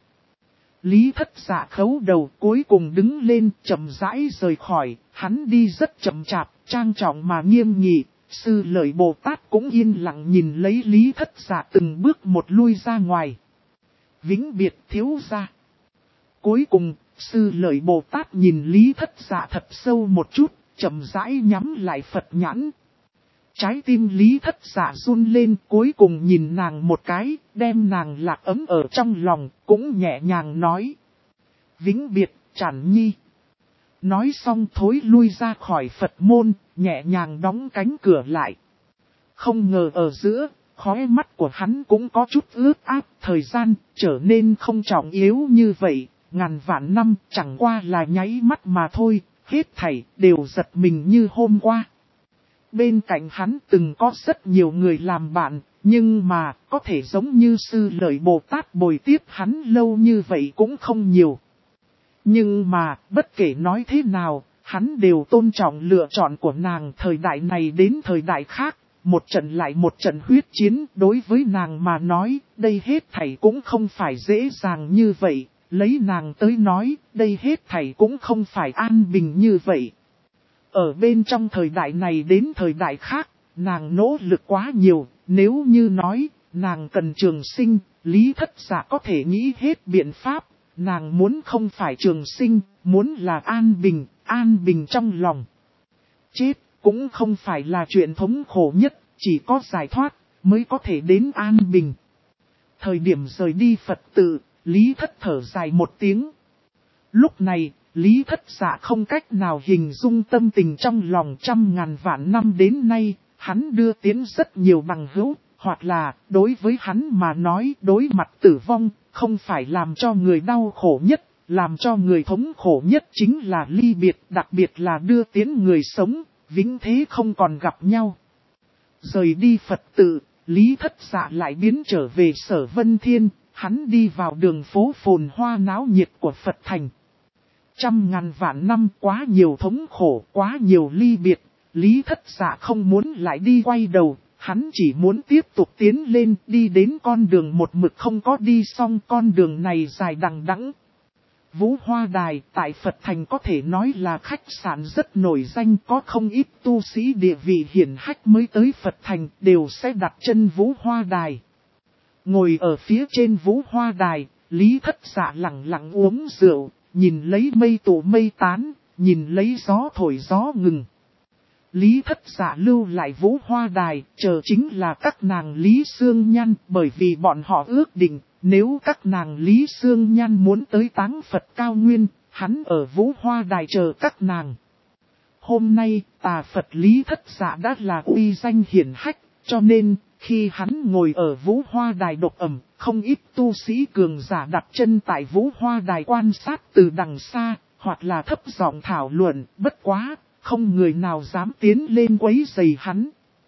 S1: Lý Thất Dạ khấu đầu cuối cùng đứng lên chậm rãi rời khỏi, hắn đi rất chậm chạp, trang trọng mà nghiêm nghị. Sư Lợi Bồ Tát cũng yên lặng nhìn lấy Lý Thất Dạ từng bước một lui ra ngoài. Vĩnh biệt thiếu gia. Cuối cùng, Sư Lợi Bồ Tát nhìn Lý Thất Dạ thật sâu một chút, chậm rãi nhắm lại Phật nhãn. Trái tim Lý Thất Dạ run lên, cuối cùng nhìn nàng một cái, đem nàng lạc ấm ở trong lòng, cũng nhẹ nhàng nói. Vĩnh biệt, Trản Nhi. Nói xong thối lui ra khỏi Phật môn, nhẹ nhàng đóng cánh cửa lại. Không ngờ ở giữa, khóe mắt của hắn cũng có chút ướt át, thời gian trở nên không trọng yếu như vậy, ngàn vạn năm chẳng qua là nháy mắt mà thôi, hết thảy đều giật mình như hôm qua. Bên cạnh hắn từng có rất nhiều người làm bạn, nhưng mà có thể giống như Sư Lợi Bồ Tát bồi tiếp hắn lâu như vậy cũng không nhiều. Nhưng mà, bất kể nói thế nào, hắn đều tôn trọng lựa chọn của nàng thời đại này đến thời đại khác. Một trận lại một trận huyết chiến đối với nàng mà nói, đây hết thảy cũng không phải dễ dàng như vậy. Lấy nàng tới nói, đây hết thảy cũng không phải an bình như vậy. Ở bên trong thời đại này đến thời đại khác, nàng nỗ lực quá nhiều, nếu như nói, nàng cần trường sinh, Lý Thất Dạ có thể nghĩ hết biện pháp, nàng muốn không phải trường sinh, muốn là an bình trong lòng. Chết, cũng không phải là chuyện thống khổ nhất, chỉ có giải thoát, mới có thể đến an bình. Thời điểm rời đi Phật tự, Lý Thất thở dài một tiếng. Lúc này, Lý Thất Dạ không cách nào hình dung tâm tình trong lòng trăm ngàn vạn năm đến nay, hắn đưa tiến rất nhiều bằng hữu, hoặc là, đối với hắn mà nói đối mặt tử vong, không phải làm cho người đau khổ nhất, làm cho người thống khổ nhất chính là ly biệt, đặc biệt là đưa tiến người sống, vĩnh thế không còn gặp nhau. Rời đi Phật tự, Lý Thất Dạ lại biến trở về Sở Vân Thiên, hắn đi vào đường phố phồn hoa náo nhiệt của Phật Thành. Trăm ngàn vạn năm quá nhiều thống khổ, quá nhiều ly biệt, Lý Thất Dạ không muốn lại đi quay đầu, hắn chỉ muốn tiếp tục tiến lên đi đến con đường một mực không có đi xong con đường này dài đằng đẵng. Vũ Hoa Đài tại Phật Thành có thể nói là khách sạn rất nổi danh, có không ít tu sĩ địa vị hiển hách mới tới Phật Thành đều sẽ đặt chân Vũ Hoa Đài. Ngồi ở phía trên Vũ Hoa Đài, Lý Thất Dạ lặng lặng uống rượu, nhìn lấy mây tụ mây tán, nhìn lấy gió thổi gió ngừng. Lý Thất Dạ lưu lại Vũ Hoa Đài, chờ chính là các nàng Lý Sương Nhan, bởi vì bọn họ ước định, nếu các nàng Lý Sương Nhan muốn tới Táng Phật Cao Nguyên, hắn ở Vũ Hoa Đài chờ các nàng. Hôm nay, tà Phật Lý Thất Dạ đã là uy danh hiển hách, cho nên, khi hắn ngồi ở Vũ Hoa Đài độc ẩm, không ít tu sĩ cường giả đặt chân tại Vũ Hoa Đài quan sát từ đằng xa, hoặc là thấp giọng thảo luận, bất quá, không người nào dám tiến lên quấy rầy hắn.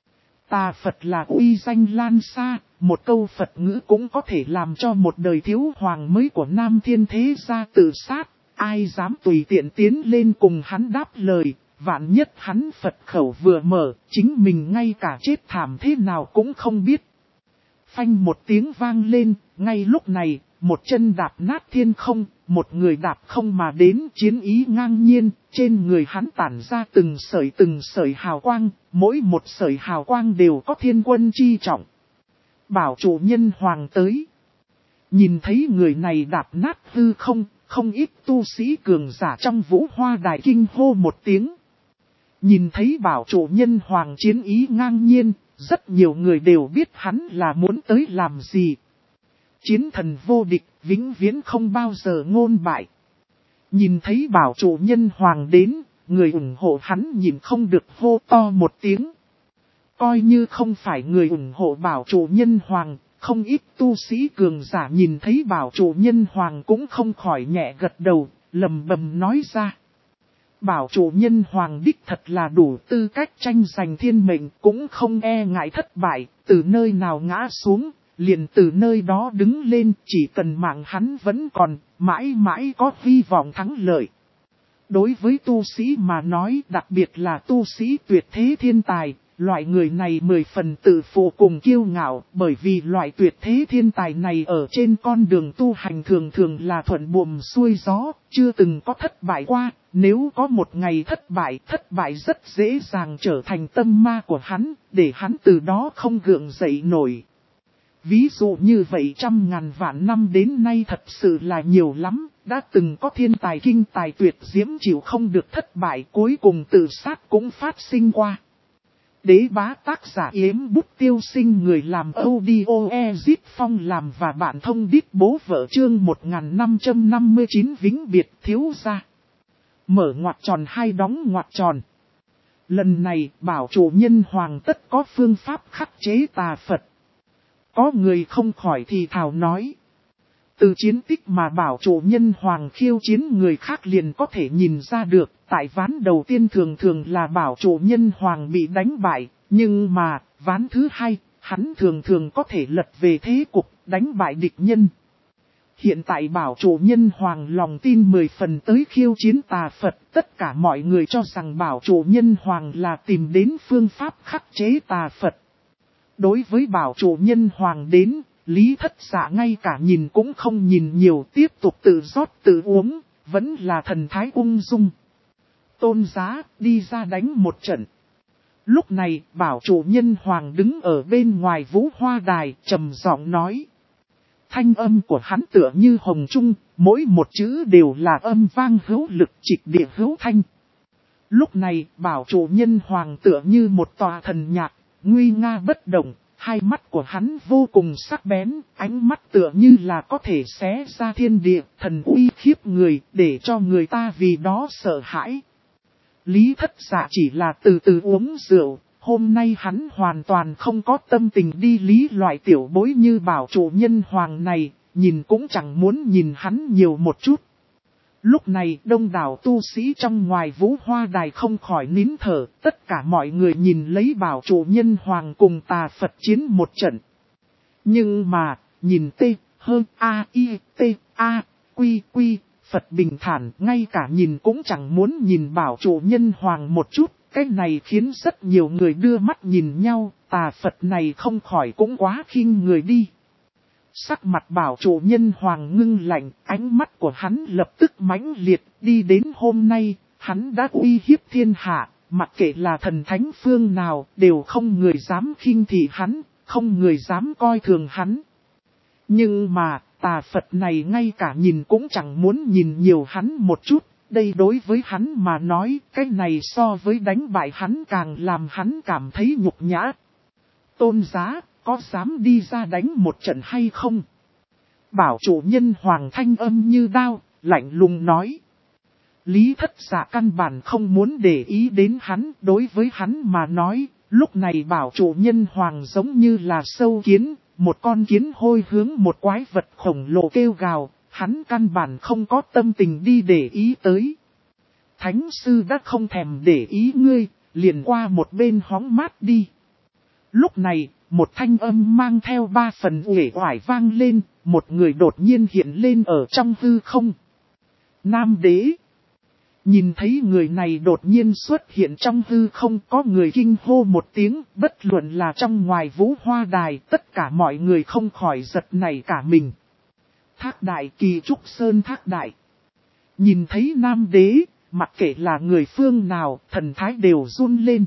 S1: Tà Phật là uy danh lan xa, một câu Phật ngữ cũng có thể làm cho một đời thiếu hoàng mới của Nam Thiên thế gia tự sát, ai dám tùy tiện tiến lên cùng hắn đáp lời, vạn nhất hắn Phật khẩu vừa mở, chính mình ngay cả chết thảm thế nào cũng không biết. Phanh một tiếng vang lên, ngay lúc này, một chân đạp nát thiên không, một người đạp không mà đến chiến ý ngang nhiên, trên người hắn tản ra từng sợi hào quang, mỗi một sợi hào quang đều có thiên quân chi trọng. Bảo chủ nhân hoàng tới. Nhìn thấy người này đạp nát hư không, không ít tu sĩ cường giả trong Vũ Hoa Đài kinh hô một tiếng. Nhìn thấy bảo chủ nhân hoàng chiến ý ngang nhiên, rất nhiều người đều biết hắn là muốn tới làm gì. Chiến thần vô địch, vĩnh viễn không bao giờ ngôn bại. Nhìn thấy bảo chủ nhân hoàng đến, người ủng hộ hắn nhìn không được hô to một tiếng. Coi như không phải người ủng hộ bảo chủ nhân hoàng, không ít tu sĩ cường giả nhìn thấy bảo chủ nhân hoàng cũng không khỏi nhẹ gật đầu, lầm bầm nói ra. Bảo chủ nhân hoàng đích thật là đủ tư cách tranh giành thiên mệnh, cũng không e ngại thất bại, từ nơi nào ngã xuống, liền từ nơi đó đứng lên, chỉ cần mạng hắn vẫn còn, mãi mãi có hy vọng thắng lợi. Đối với tu sĩ mà nói, đặc biệt là tu sĩ tuyệt thế thiên tài, loại người này 10 phần tự phụ cùng kiêu ngạo, bởi vì loại tuyệt thế thiên tài này ở trên con đường tu hành thường thường là thuận buồm xuôi gió, chưa từng có thất bại qua, nếu có một ngày thất bại rất dễ dàng trở thành tâm ma của hắn, để hắn từ đó không gượng dậy nổi. Ví dụ như vậy 100.000 vạn năm đến nay thật sự là nhiều lắm, đã từng có thiên tài kinh tài tuyệt diễm chịu không được thất bại cuối cùng tự sát cũng phát sinh qua. Đế bá tác giả Yếm Bút Tiêu Sinh, người làm audio Ezit Phong làm và bạn thông đít bố vợ chương 1559 vĩnh biệt thiếu gia. Mở ngoặc tròn hay đóng ngoặc tròn. Lần này bảo chủ nhân hoàng tất có phương pháp khắc chế tà Phật. Có người không khỏi thì thào nói. Từ chiến tích mà bảo chủ nhân hoàng khiêu chiến người khác liền có thể nhìn ra được, tại ván đầu tiên thường thường là bảo chủ nhân hoàng bị đánh bại, nhưng mà, ván thứ hai, hắn thường thường có thể lật về thế cục, đánh bại địch nhân. Hiện tại bảo chủ nhân hoàng lòng tin 10 phần tới khiêu chiến tà Phật, tất cả mọi người cho rằng bảo chủ nhân hoàng là tìm đến phương pháp khắc chế tà Phật. Đối với bảo chủ nhân hoàng đến, Lý Thất Dạ ngay cả nhìn cũng không nhìn nhiều, tiếp tục tự rót tự uống, vẫn là thần thái ung dung. Tôn Giá, đi ra đánh một trận. Lúc này, bảo chủ nhân hoàng đứng ở bên ngoài Vũ Hoa Đài, trầm giọng nói. Thanh âm của hắn tựa như hồng trung, mỗi một chữ đều là âm vang hữu lực, trịch địa hữu thanh. Lúc này, bảo chủ nhân hoàng tựa như một tòa thần nhạc, nguy nga bất động. Hai mắt của hắn vô cùng sắc bén, ánh mắt tựa như là có thể xé ra thiên địa, thần uy khiếp người, để cho người ta vì đó sợ hãi. Lý Thất Dạ chỉ là từ từ uống rượu, hôm nay hắn hoàn toàn không có tâm tình đi lý loại tiểu bối như bảo chủ nhân hoàng này, nhìn cũng chẳng muốn nhìn hắn nhiều một chút. Lúc này đông đảo tu sĩ trong ngoài Vũ Hoa Đài không khỏi nín thở, tất cả mọi người nhìn lấy bảo chủ nhân hoàng cùng tà Phật chiến một trận. Nhưng mà, nhìn Phật bình thản, ngay cả nhìn cũng chẳng muốn nhìn bảo chủ nhân hoàng một chút, cái này khiến rất nhiều người đưa mắt nhìn nhau, tà Phật này không khỏi cũng quá khinh người đi. Sắc mặt bảo chủ nhân hoàng ngưng lạnh, ánh mắt của hắn lập tức mãnh liệt, đi đến hôm nay, hắn đã uy hiếp thiên hạ, mặc kệ là thần thánh phương nào, đều không người dám khinh thị hắn, không người dám coi thường hắn. Nhưng mà, tà Phật này ngay cả nhìn cũng chẳng muốn nhìn nhiều hắn một chút, đây đối với hắn mà nói, cái này so với đánh bại hắn càng làm hắn cảm thấy nhục nhã. Tôn Giá, có dám đi ra đánh một trận hay không? Bảo chủ nhân hoàng thanh âm như đao, lạnh lùng nói. Lý Thất Dạ căn bản không muốn để ý đến hắn, đối với hắn mà nói, lúc này bảo chủ nhân hoàng giống như là sâu kiến, một con kiến hôi hướng một quái vật khổng lồ kêu gào, hắn căn bản không có tâm tình đi để ý tới. Thánh sư đã không thèm để ý ngươi, liền qua một bên hóng mát đi. Lúc này, một thanh âm mang theo 3 phần uể oải vang lên, một người đột nhiên hiện lên ở trong hư không. Nam đế. Nhìn thấy người này đột nhiên xuất hiện trong hư không, có người kinh hô một tiếng, bất luận là trong ngoài vũ hoa đài, tất cả mọi người không khỏi giật nảy cả mình. Thác đại Kỳ Trúc Sơn Thác đại. Nhìn thấy Nam đế, mặc kệ là người phương nào, thần thái đều run lên.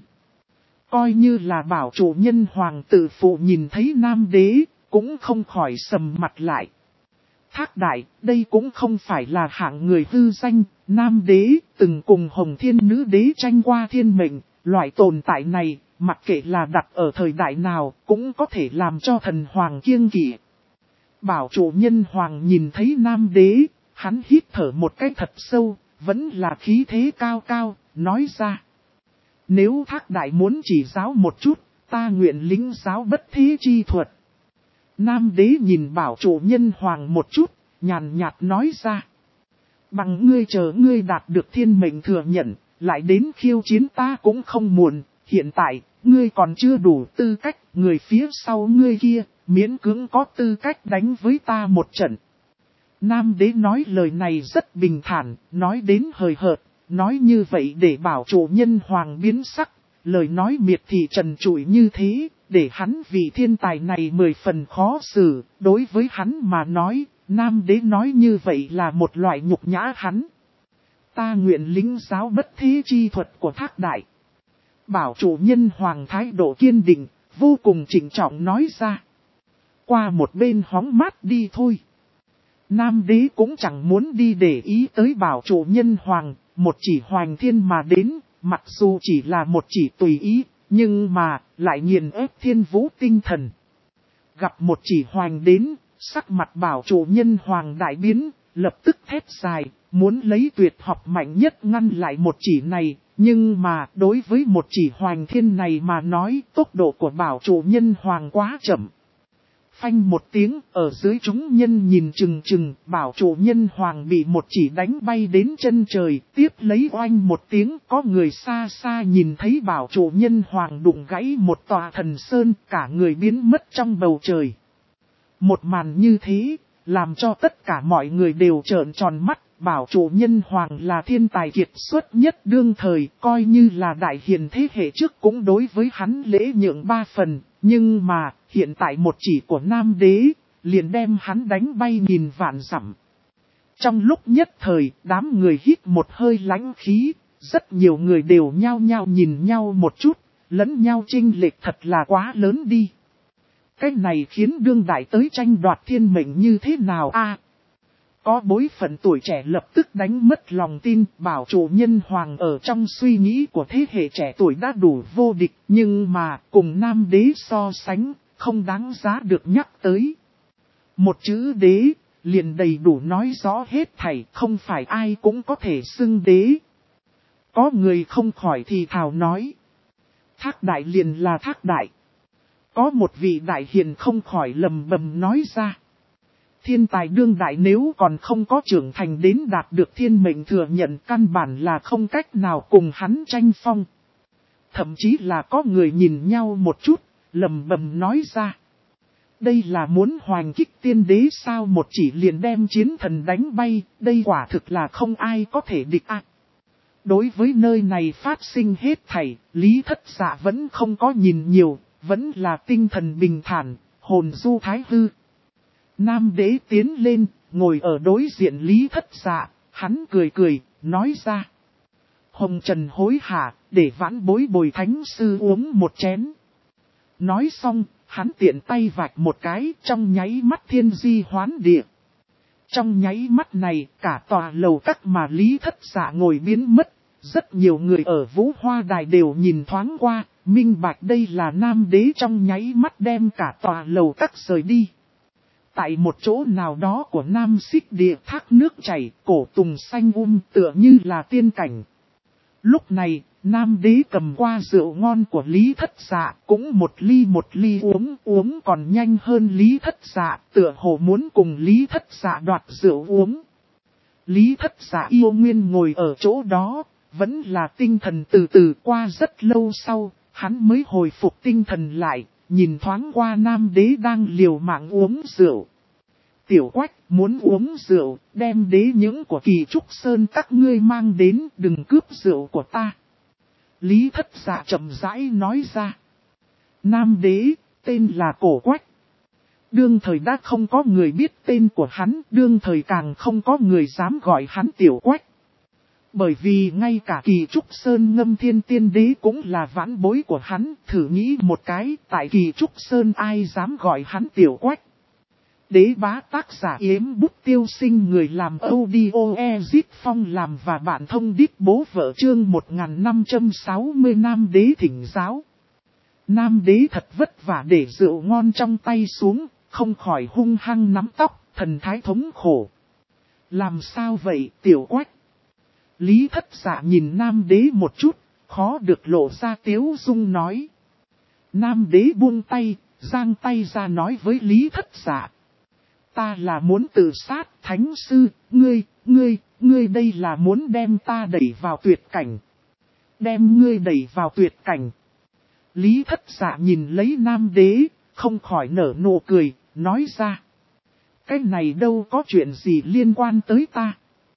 S1: Coi như là bảo chủ nhân hoàng tử phụ nhìn thấy Nam đế, cũng không khỏi sầm mặt lại. Thác đại, đây cũng không phải là hạng người hư danh, Nam đế, từng cùng Hồng Thiên Nữ đế tranh qua thiên mệnh, loại tồn tại này, mặc kệ là đặt ở thời đại nào, cũng có thể làm cho thần hoàng kiêng kỵ. Bảo chủ nhân hoàng nhìn thấy Nam đế, hắn hít thở một cái thật sâu, vẫn là khí thế cao cao, nói ra. Nếu Thác đại muốn chỉ giáo một chút, ta nguyện lĩnh giáo bất thế chi thuật. Nam đế nhìn bảo chủ nhân hoàng một chút, nhàn nhạt nói ra. Bằng ngươi chờ ngươi đạt được thiên mệnh thừa nhận, lại đến khiêu chiến ta cũng không muộn, hiện tại, ngươi còn chưa đủ tư cách, người phía sau ngươi kia, miễn cưỡng có tư cách đánh với ta một trận. Nam đế nói lời này rất bình thản, nói đến hời hợt, nói như vậy để bảo chủ nhân hoàng biến sắc, lời nói miệt thị trần trụi như thế, để hắn vì thiên tài này 10 phần khó xử, đối với hắn mà nói, Nam đế nói như vậy là một loại nhục nhã hắn. Ta nguyện lĩnh giáo bất thế chi thuật của Thác đại. Bảo chủ nhân hoàng thái độ kiên định, vô cùng trịnh trọng nói ra. Qua một bên hóng mát đi thôi. Nam đế cũng chẳng muốn đi để ý tới bảo chủ nhân hoàng, một chỉ hoành thiên mà đến, mặc dù chỉ là một chỉ tùy ý, nhưng mà lại nghiền ép thiên vũ tinh thần. Gặp một chỉ hoành đến, sắc mặt bảo chủ nhân hoàng đại biến, lập tức thét dài, muốn lấy tuyệt học mạnh nhất ngăn lại một chỉ này, nhưng mà đối với một chỉ hoành thiên này mà nói tốc độ của bảo chủ nhân hoàng quá chậm. Phanh một tiếng, ở dưới chúng nhân nhìn chừng chừng, bảo chủ nhân hoàng bị một chỉ đánh bay đến chân trời, tiếp lấy oanh một tiếng, có người xa xa nhìn thấy bảo chủ nhân hoàng đụng gãy một tòa thần sơn, cả người biến mất trong bầu trời. Một màn như thế, làm cho tất cả mọi người đều trợn tròn mắt, bảo chủ nhân hoàng là thiên tài kiệt xuất nhất đương thời, coi như là đại hiền thế hệ trước cũng đối với hắn lễ nhượng 3 phần, nhưng mà, hiện tại một chỉ của Nam đế, liền đem hắn đánh bay nghìn vạn dặm. Trong lúc nhất thời, đám người hít một hơi lãnh khí, rất nhiều người đều nhao nhao nhìn nhau một chút, lẫn nhau chênh lệch thật là quá lớn đi. Cái này khiến đương đại tới tranh đoạt thiên mệnh như thế nào a? Có bối phận tuổi trẻ lập tức đánh mất lòng tin, bảo chủ nhân hoàng ở trong suy nghĩ của thế hệ trẻ tuổi đã đủ vô địch, nhưng mà cùng Nam đế so sánh, không đáng giá được nhắc tới. Một chữ đế, liền đầy đủ nói rõ hết thảy, không phải ai cũng có thể xưng đế. Có người không khỏi thì thào nói. Thác đại liền là Thác đại. Có một vị đại hiền không khỏi lầm bầm nói ra. Thiên tài đương đại nếu còn không có trưởng thành đến đạt được thiên mệnh thừa nhận căn bản là không cách nào cùng hắn tranh phong. Thậm chí là có người nhìn nhau một chút, lầm bầm nói ra. Đây là muốn hoành kích tiên đế sao một chỉ liền đem chiến thần đánh bay, đây quả thực là không ai có thể địch ác. Đối với nơi này phát sinh hết thảy, Lý Thất Dạ vẫn không có nhìn nhiều, vẫn là tinh thần bình thản, hồn du thái hư. Nam đế tiến lên, ngồi ở đối diện Lý Thất Dạ, hắn cười cười, nói ra. Hồng trần hối hả, để vãn bối bồi thánh sư uống một chén. Nói xong, hắn tiện tay vạch một cái, trong nháy mắt thiên di hoán địa. Trong nháy mắt này, cả tòa lầu các mà Lý Thất Dạ ngồi biến mất, rất nhiều người ở Vũ Hoa Đài đều nhìn thoáng qua, minh bạch đây là Nam đế trong nháy mắt đem cả tòa lầu các rời đi. Tại một chỗ nào đó của Nam Xích Địa thác nước chảy, cổ tùng xanh tựa như là tiên cảnh. Lúc này, Nam đế cầm qua rượu ngon của Lý Thất Dạ, cũng một ly uống còn nhanh hơn Lý Thất Dạ, tựa hồ muốn cùng Lý Thất Dạ đoạt rượu uống. Lý Thất Dạ yêu nguyên ngồi ở chỗ đó, vẫn là tinh thần từ từ. Qua rất lâu sau, hắn mới hồi phục tinh thần lại, nhìn thoáng qua Nam đế đang liều mạng uống rượu. Tiểu Quách, muốn uống rượu, đem đế những của Kỳ Trúc Sơn các ngươi mang đến, đừng cướp rượu của ta. Lý Thất Dạ chậm rãi nói ra. Nam đế, tên là Cổ Quách. Đương thời đã không có người biết tên của hắn, đương thời càng không có người dám gọi hắn Tiểu Quách. Bởi vì ngay cả Kỳ Trúc Sơn Ngâm Thiên Tiên Đế cũng là vãn bối của hắn, thử nghĩ một cái, tại Kỳ Trúc Sơn ai dám gọi hắn Tiểu Quách. Đế bá tác giả Yếm Bút Tiêu Sinh, người làm audio Ezit Phong làm và bạn thông đít bố vợ chương 1560 Nam đế thỉnh giáo. Nam đế thật vất vả để rượu ngon trong tay xuống, không khỏi hung hăng nắm tóc, thần thái thống khổ. Làm sao vậy, Tiểu Quách? Lý Thất Dạ nhìn Nam đế một chút, khó được lộ ra tiếu dung nói. Nam đế buông tay, giang tay ra nói với Lý Thất Dạ. Ta là muốn tự sát, Thánh sư, ngươi đây là muốn đem ta đẩy vào tuyệt cảnh. Đem ngươi đẩy vào tuyệt cảnh. Lý Thất Dạ nhìn lấy Nam đế, không khỏi nở nụ cười, nói ra. Cái này đâu có chuyện gì liên quan tới ta.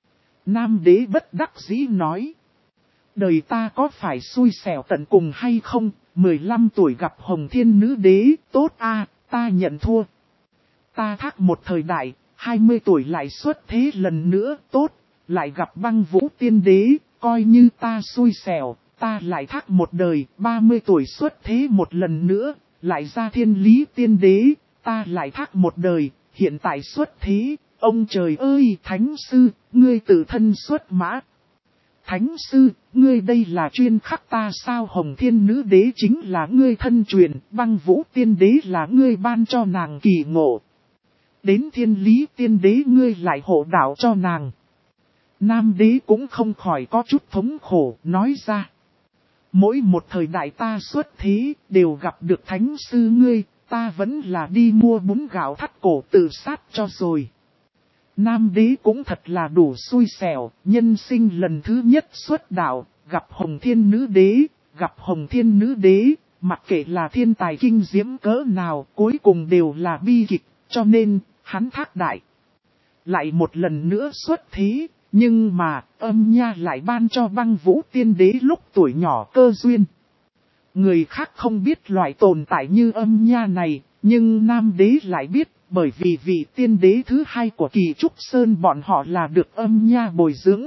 S1: Nam đế bất đắc dĩ nói. Đời ta có phải xui xẻo tận cùng hay không, 15 tuổi gặp Hồng Thiên Nữ Đế, tốt a, ta nhận thua. Ta thác một thời đại, 20 tuổi lại xuất thế lần nữa, tốt, lại gặp Băng Vũ Tiên Đế, coi như ta xui xẻo, ta lại thác một đời, 30 tuổi xuất thế một lần nữa, lại ra Thiên Lý Tiên Đế, ta lại thác một đời, hiện tại xuất thế, ông trời ơi, Thánh sư, ngươi tự thân xuất mã. Thánh sư, ngươi đây là chuyên khắc ta sao? Hồng Thiên Nữ Đế chính là ngươi thân truyền, Băng Vũ Tiên Đế là ngươi ban cho nàng kỳ ngộ. Đến Thiên Lý Tiên Đế ngươi lại hộ đạo cho nàng. Nam đế cũng không khỏi có chút thống khổ, nói ra. Mỗi một thời đại ta xuất thế, đều gặp được Thánh sư ngươi, ta vẫn là đi mua bún gạo thắt cổ tự sát cho rồi. Nam đế cũng thật là đủ xui xẻo, nhân sinh lần thứ nhất xuất đạo, gặp Hồng Thiên Nữ Đế, gặp Hồng Thiên Nữ Đế, mặc kệ là thiên tài kinh diễm cỡ nào, cuối cùng đều là bi kịch, cho nên, hắn thác đại. Lại một lần nữa xuất thế, nhưng mà, âm nha lại ban cho Băng Vũ Tiên Đế lúc tuổi nhỏ cơ duyên. Người khác không biết loại tồn tại như âm nha này, nhưng Nam đế lại biết. Bởi vì vị tiên đế thứ hai của Kỳ Trúc Sơn bọn họ là được âm nha bồi dưỡng.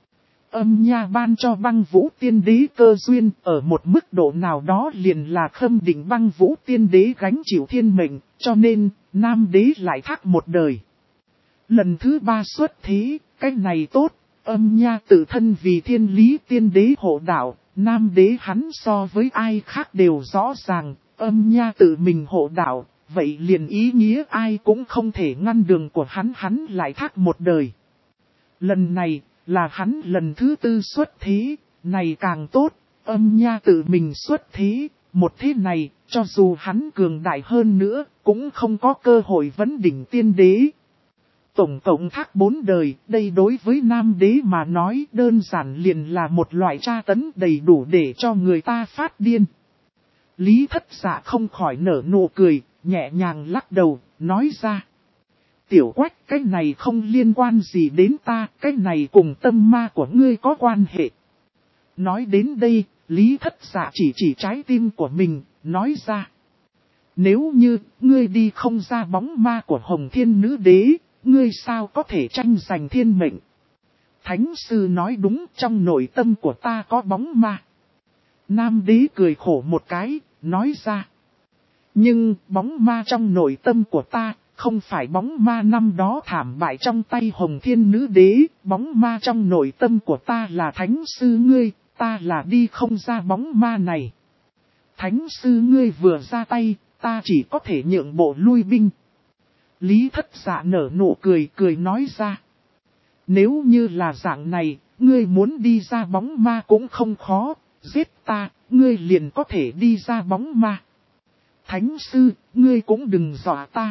S1: Âm nha ban cho Băng Vũ Tiên Đế cơ duyên, ở một mức độ nào đó liền là khâm định Băng Vũ Tiên Đế gánh chịu thiên mệnh, cho nên, Nam đế lại thác một đời. Lần thứ ba xuất thế, cái này tốt, âm nha tự thân vì Thiên Lý Tiên Đế hộ đạo, Nam đế hắn so với ai khác đều rõ ràng, âm nha tự mình hộ đạo. Vậy liền ý nghĩa ai cũng không thể ngăn đường của hắn lại thác một đời. Lần này, là hắn lần thứ tư xuất thế, này càng tốt, âm nha tự mình xuất thế, một thế này, cho dù hắn cường đại hơn nữa, cũng không có cơ hội vấn đỉnh tiên đế. Tổng cộng thác 4 đời, đây đối với Nam đế mà nói đơn giản liền là một loại tra tấn đầy đủ để cho người ta phát điên. Lý Thất Dạ không khỏi nở nụ cười, nhẹ nhàng lắc đầu, nói ra. Tiểu Quách, cái này không liên quan gì đến ta, cái này cùng tâm ma của ngươi có quan hệ. Nói đến đây, Lý Thất Dạ chỉ trái tim của mình, nói ra. Nếu như, ngươi đi không ra bóng ma của Hồng Thiên Nữ Đế, ngươi sao có thể tranh giành thiên mệnh? Thánh sư nói đúng, trong nội tâm của ta có bóng ma. Nam đế cười khổ một cái, nói ra. Nhưng bóng ma trong nội tâm của ta, không phải bóng ma năm đó thảm bại trong tay Hồng Thiên Nữ Đế, bóng ma trong nội tâm của ta là Thánh sư ngươi, ta là đi không ra bóng ma này. Thánh sư ngươi vừa ra tay, ta chỉ có thể nhượng bộ lui binh. Lý Thất Dạ nở nụ cười nói ra. Nếu như là dạng này, ngươi muốn đi ra bóng ma cũng không khó, giết ta, ngươi liền có thể đi ra bóng ma. Thánh sư, ngươi cũng đừng dọa ta.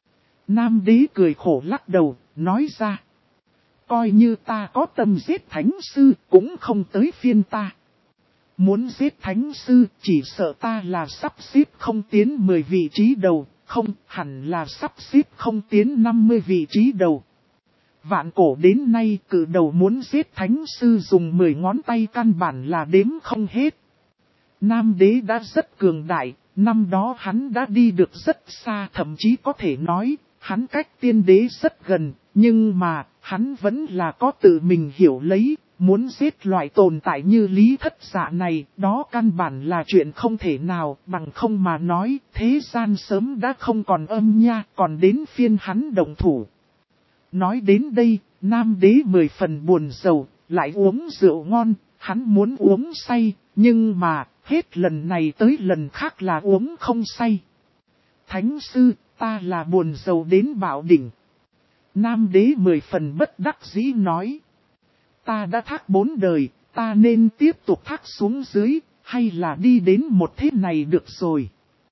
S1: Nam đế cười khổ lắc đầu, nói ra. Coi như ta có tâm giết thánh sư, cũng không tới phiên ta. Muốn giết thánh sư, chỉ sợ ta là sắp xếp không tiến 10 vị trí đầu, không hẳn là sắp xếp không tiến 50 vị trí đầu. Vạn cổ đến nay cử đầu muốn giết thánh sư dùng 10 ngón tay căn bản là đếm không hết. Nam đế đã rất cường đại, năm đó hắn đã đi được rất xa, thậm chí có thể nói, hắn cách tiên đế rất gần, nhưng mà, hắn vẫn là có tự mình hiểu lấy, muốn giết loại tồn tại như Lý Thất Dạ này, đó căn bản là chuyện không thể nào, bằng không mà nói, thế gian sớm đã không còn âm nha, còn đến phiên hắn động thủ. Nói đến đây, Nam đế 10 phần buồn rầu, lại uống rượu ngon, hắn muốn uống say, nhưng mà, hết lần này tới lần khác là uống không say. Thánh sư, ta là buồn rầu đến bạo đỉnh. Nam đế 10 phần bất đắc dĩ nói. Ta đã thác 4 đời, ta nên tiếp tục thác xuống dưới, hay là đi đến một thế này được rồi.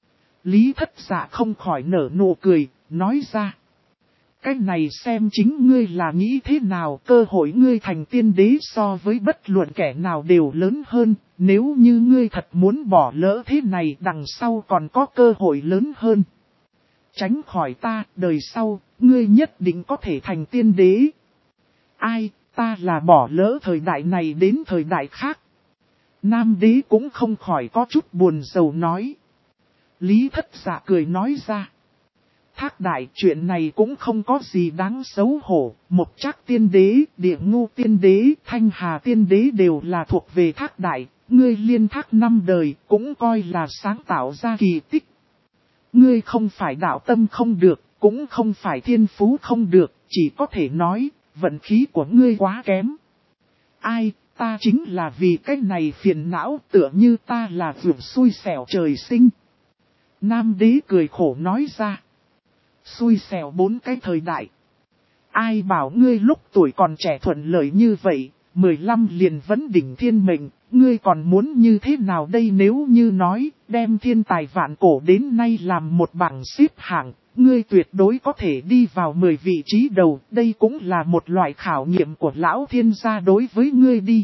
S1: Lý Thất Dạ không khỏi nở nụ cười, nói ra. Cái này xem chính ngươi là nghĩ thế nào, cơ hội ngươi thành tiên đế so với bất luận kẻ nào đều lớn hơn, nếu như ngươi thật muốn bỏ lỡ thế này đằng sau còn có cơ hội lớn hơn. Tránh khỏi ta, đời sau, ngươi nhất định có thể thành tiên đế. Ai, ta là bỏ lỡ thời đại này đến thời đại khác. Nam đế cũng không khỏi có chút buồn rầu nói. Lý Thất Dạ cười nói ra. Thác đại, chuyện này cũng không có gì đáng xấu hổ, Mộc Trác tiên đế, Địa Ngu tiên đế, Thanh Hà tiên đế đều là thuộc về thác đại, ngươi liên thác 5 đời cũng coi là sáng tạo ra kỳ tích. Ngươi không phải đạo tâm không được, cũng không phải thiên phú không được, chỉ có thể nói, vận khí của ngươi quá kém. Ai, ta chính là vì cái này phiền não, tựa như ta là vượt xui xẻo trời sinh. Nam đế cười khổ nói ra. Xui xẻo 4 cái thời đại. Ai bảo ngươi lúc tuổi còn trẻ thuận lợi như vậy, 15 liền vấn đỉnh thiên mệnh, ngươi còn muốn như thế nào đây? Nếu như nói, đem thiên tài vạn cổ đến nay làm một bảng xếp hạng, ngươi tuyệt đối có thể đi vào 10 vị trí đầu, đây cũng là một loại khảo nghiệm của lão thiên gia đối với ngươi đi.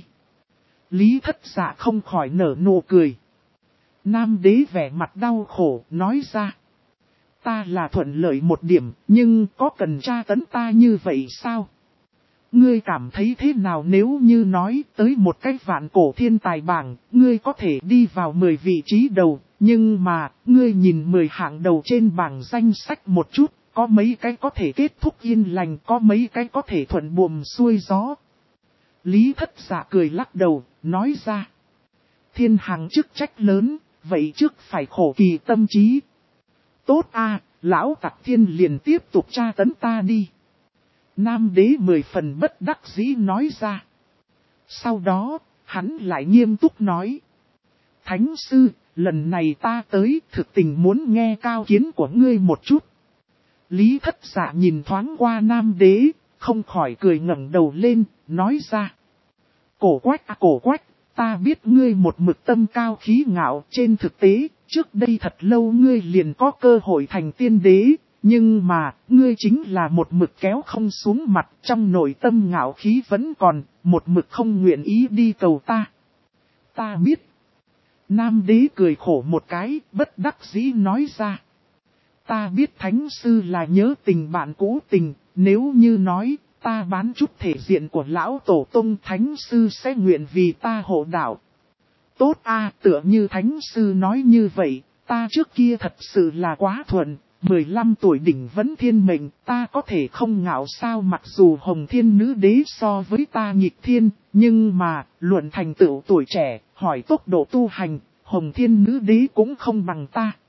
S1: Lý Thất Dạ không khỏi nở nụ cười. Nam đế vẻ mặt đau khổ, nói ra. Ta là thuận lợi một điểm, nhưng có cần tra tấn ta như vậy sao? Ngươi cảm thấy thế nào nếu như nói tới một cái vạn cổ thiên tài bảng, ngươi có thể đi vào 10 vị trí đầu, nhưng mà, ngươi nhìn 10 hạng đầu trên bảng danh sách một chút, có mấy cái có thể kết thúc yên lành, có mấy cái có thể thuận buồm xuôi gió. Lý Thất Dạ cười lắc đầu, nói ra. Thiên hàng chức trách lớn, vậy trước phải khổ kỳ tâm trí. Tốt a, lão tặc thiên liền tiếp tục tra tấn ta đi. Nam đế 10 phần bất đắc dĩ nói ra. Sau đó, hắn lại nghiêm túc nói. Thánh sư, lần này ta tới thực tình muốn nghe cao kiến của ngươi một chút. Lý Thất Dạ nhìn thoáng qua Nam đế, không khỏi cười ngẩng đầu lên, nói ra. Cổ quách, ta biết ngươi một mực tâm cao khí ngạo, trên thực tế, trước đây thật lâu ngươi liền có cơ hội thành tiên đế, nhưng mà, ngươi chính là một mực kéo không xuống mặt, trong nội tâm ngạo khí vẫn còn, một mực không nguyện ý đi cầu ta. Ta biết. Nam đế cười khổ một cái, bất đắc dĩ nói ra. Ta biết thánh sư là nhớ tình bạn cũ tình, nếu như nói, ta bán chút thể diện của lão tổ tông, thánh sư sẽ nguyện vì ta hộ đạo. Tốt a, tựa như thánh sư nói như vậy, ta trước kia thật sự là quá thuận, 15 tuổi đỉnh vấn thiên mệnh, ta có thể không ngạo sao? Mặc dù Hồng Thiên Nữ Đế so với ta nghịch thiên, nhưng mà, luận thành tựu tuổi trẻ, hỏi tốc độ tu hành, Hồng Thiên Nữ Đế cũng không bằng ta.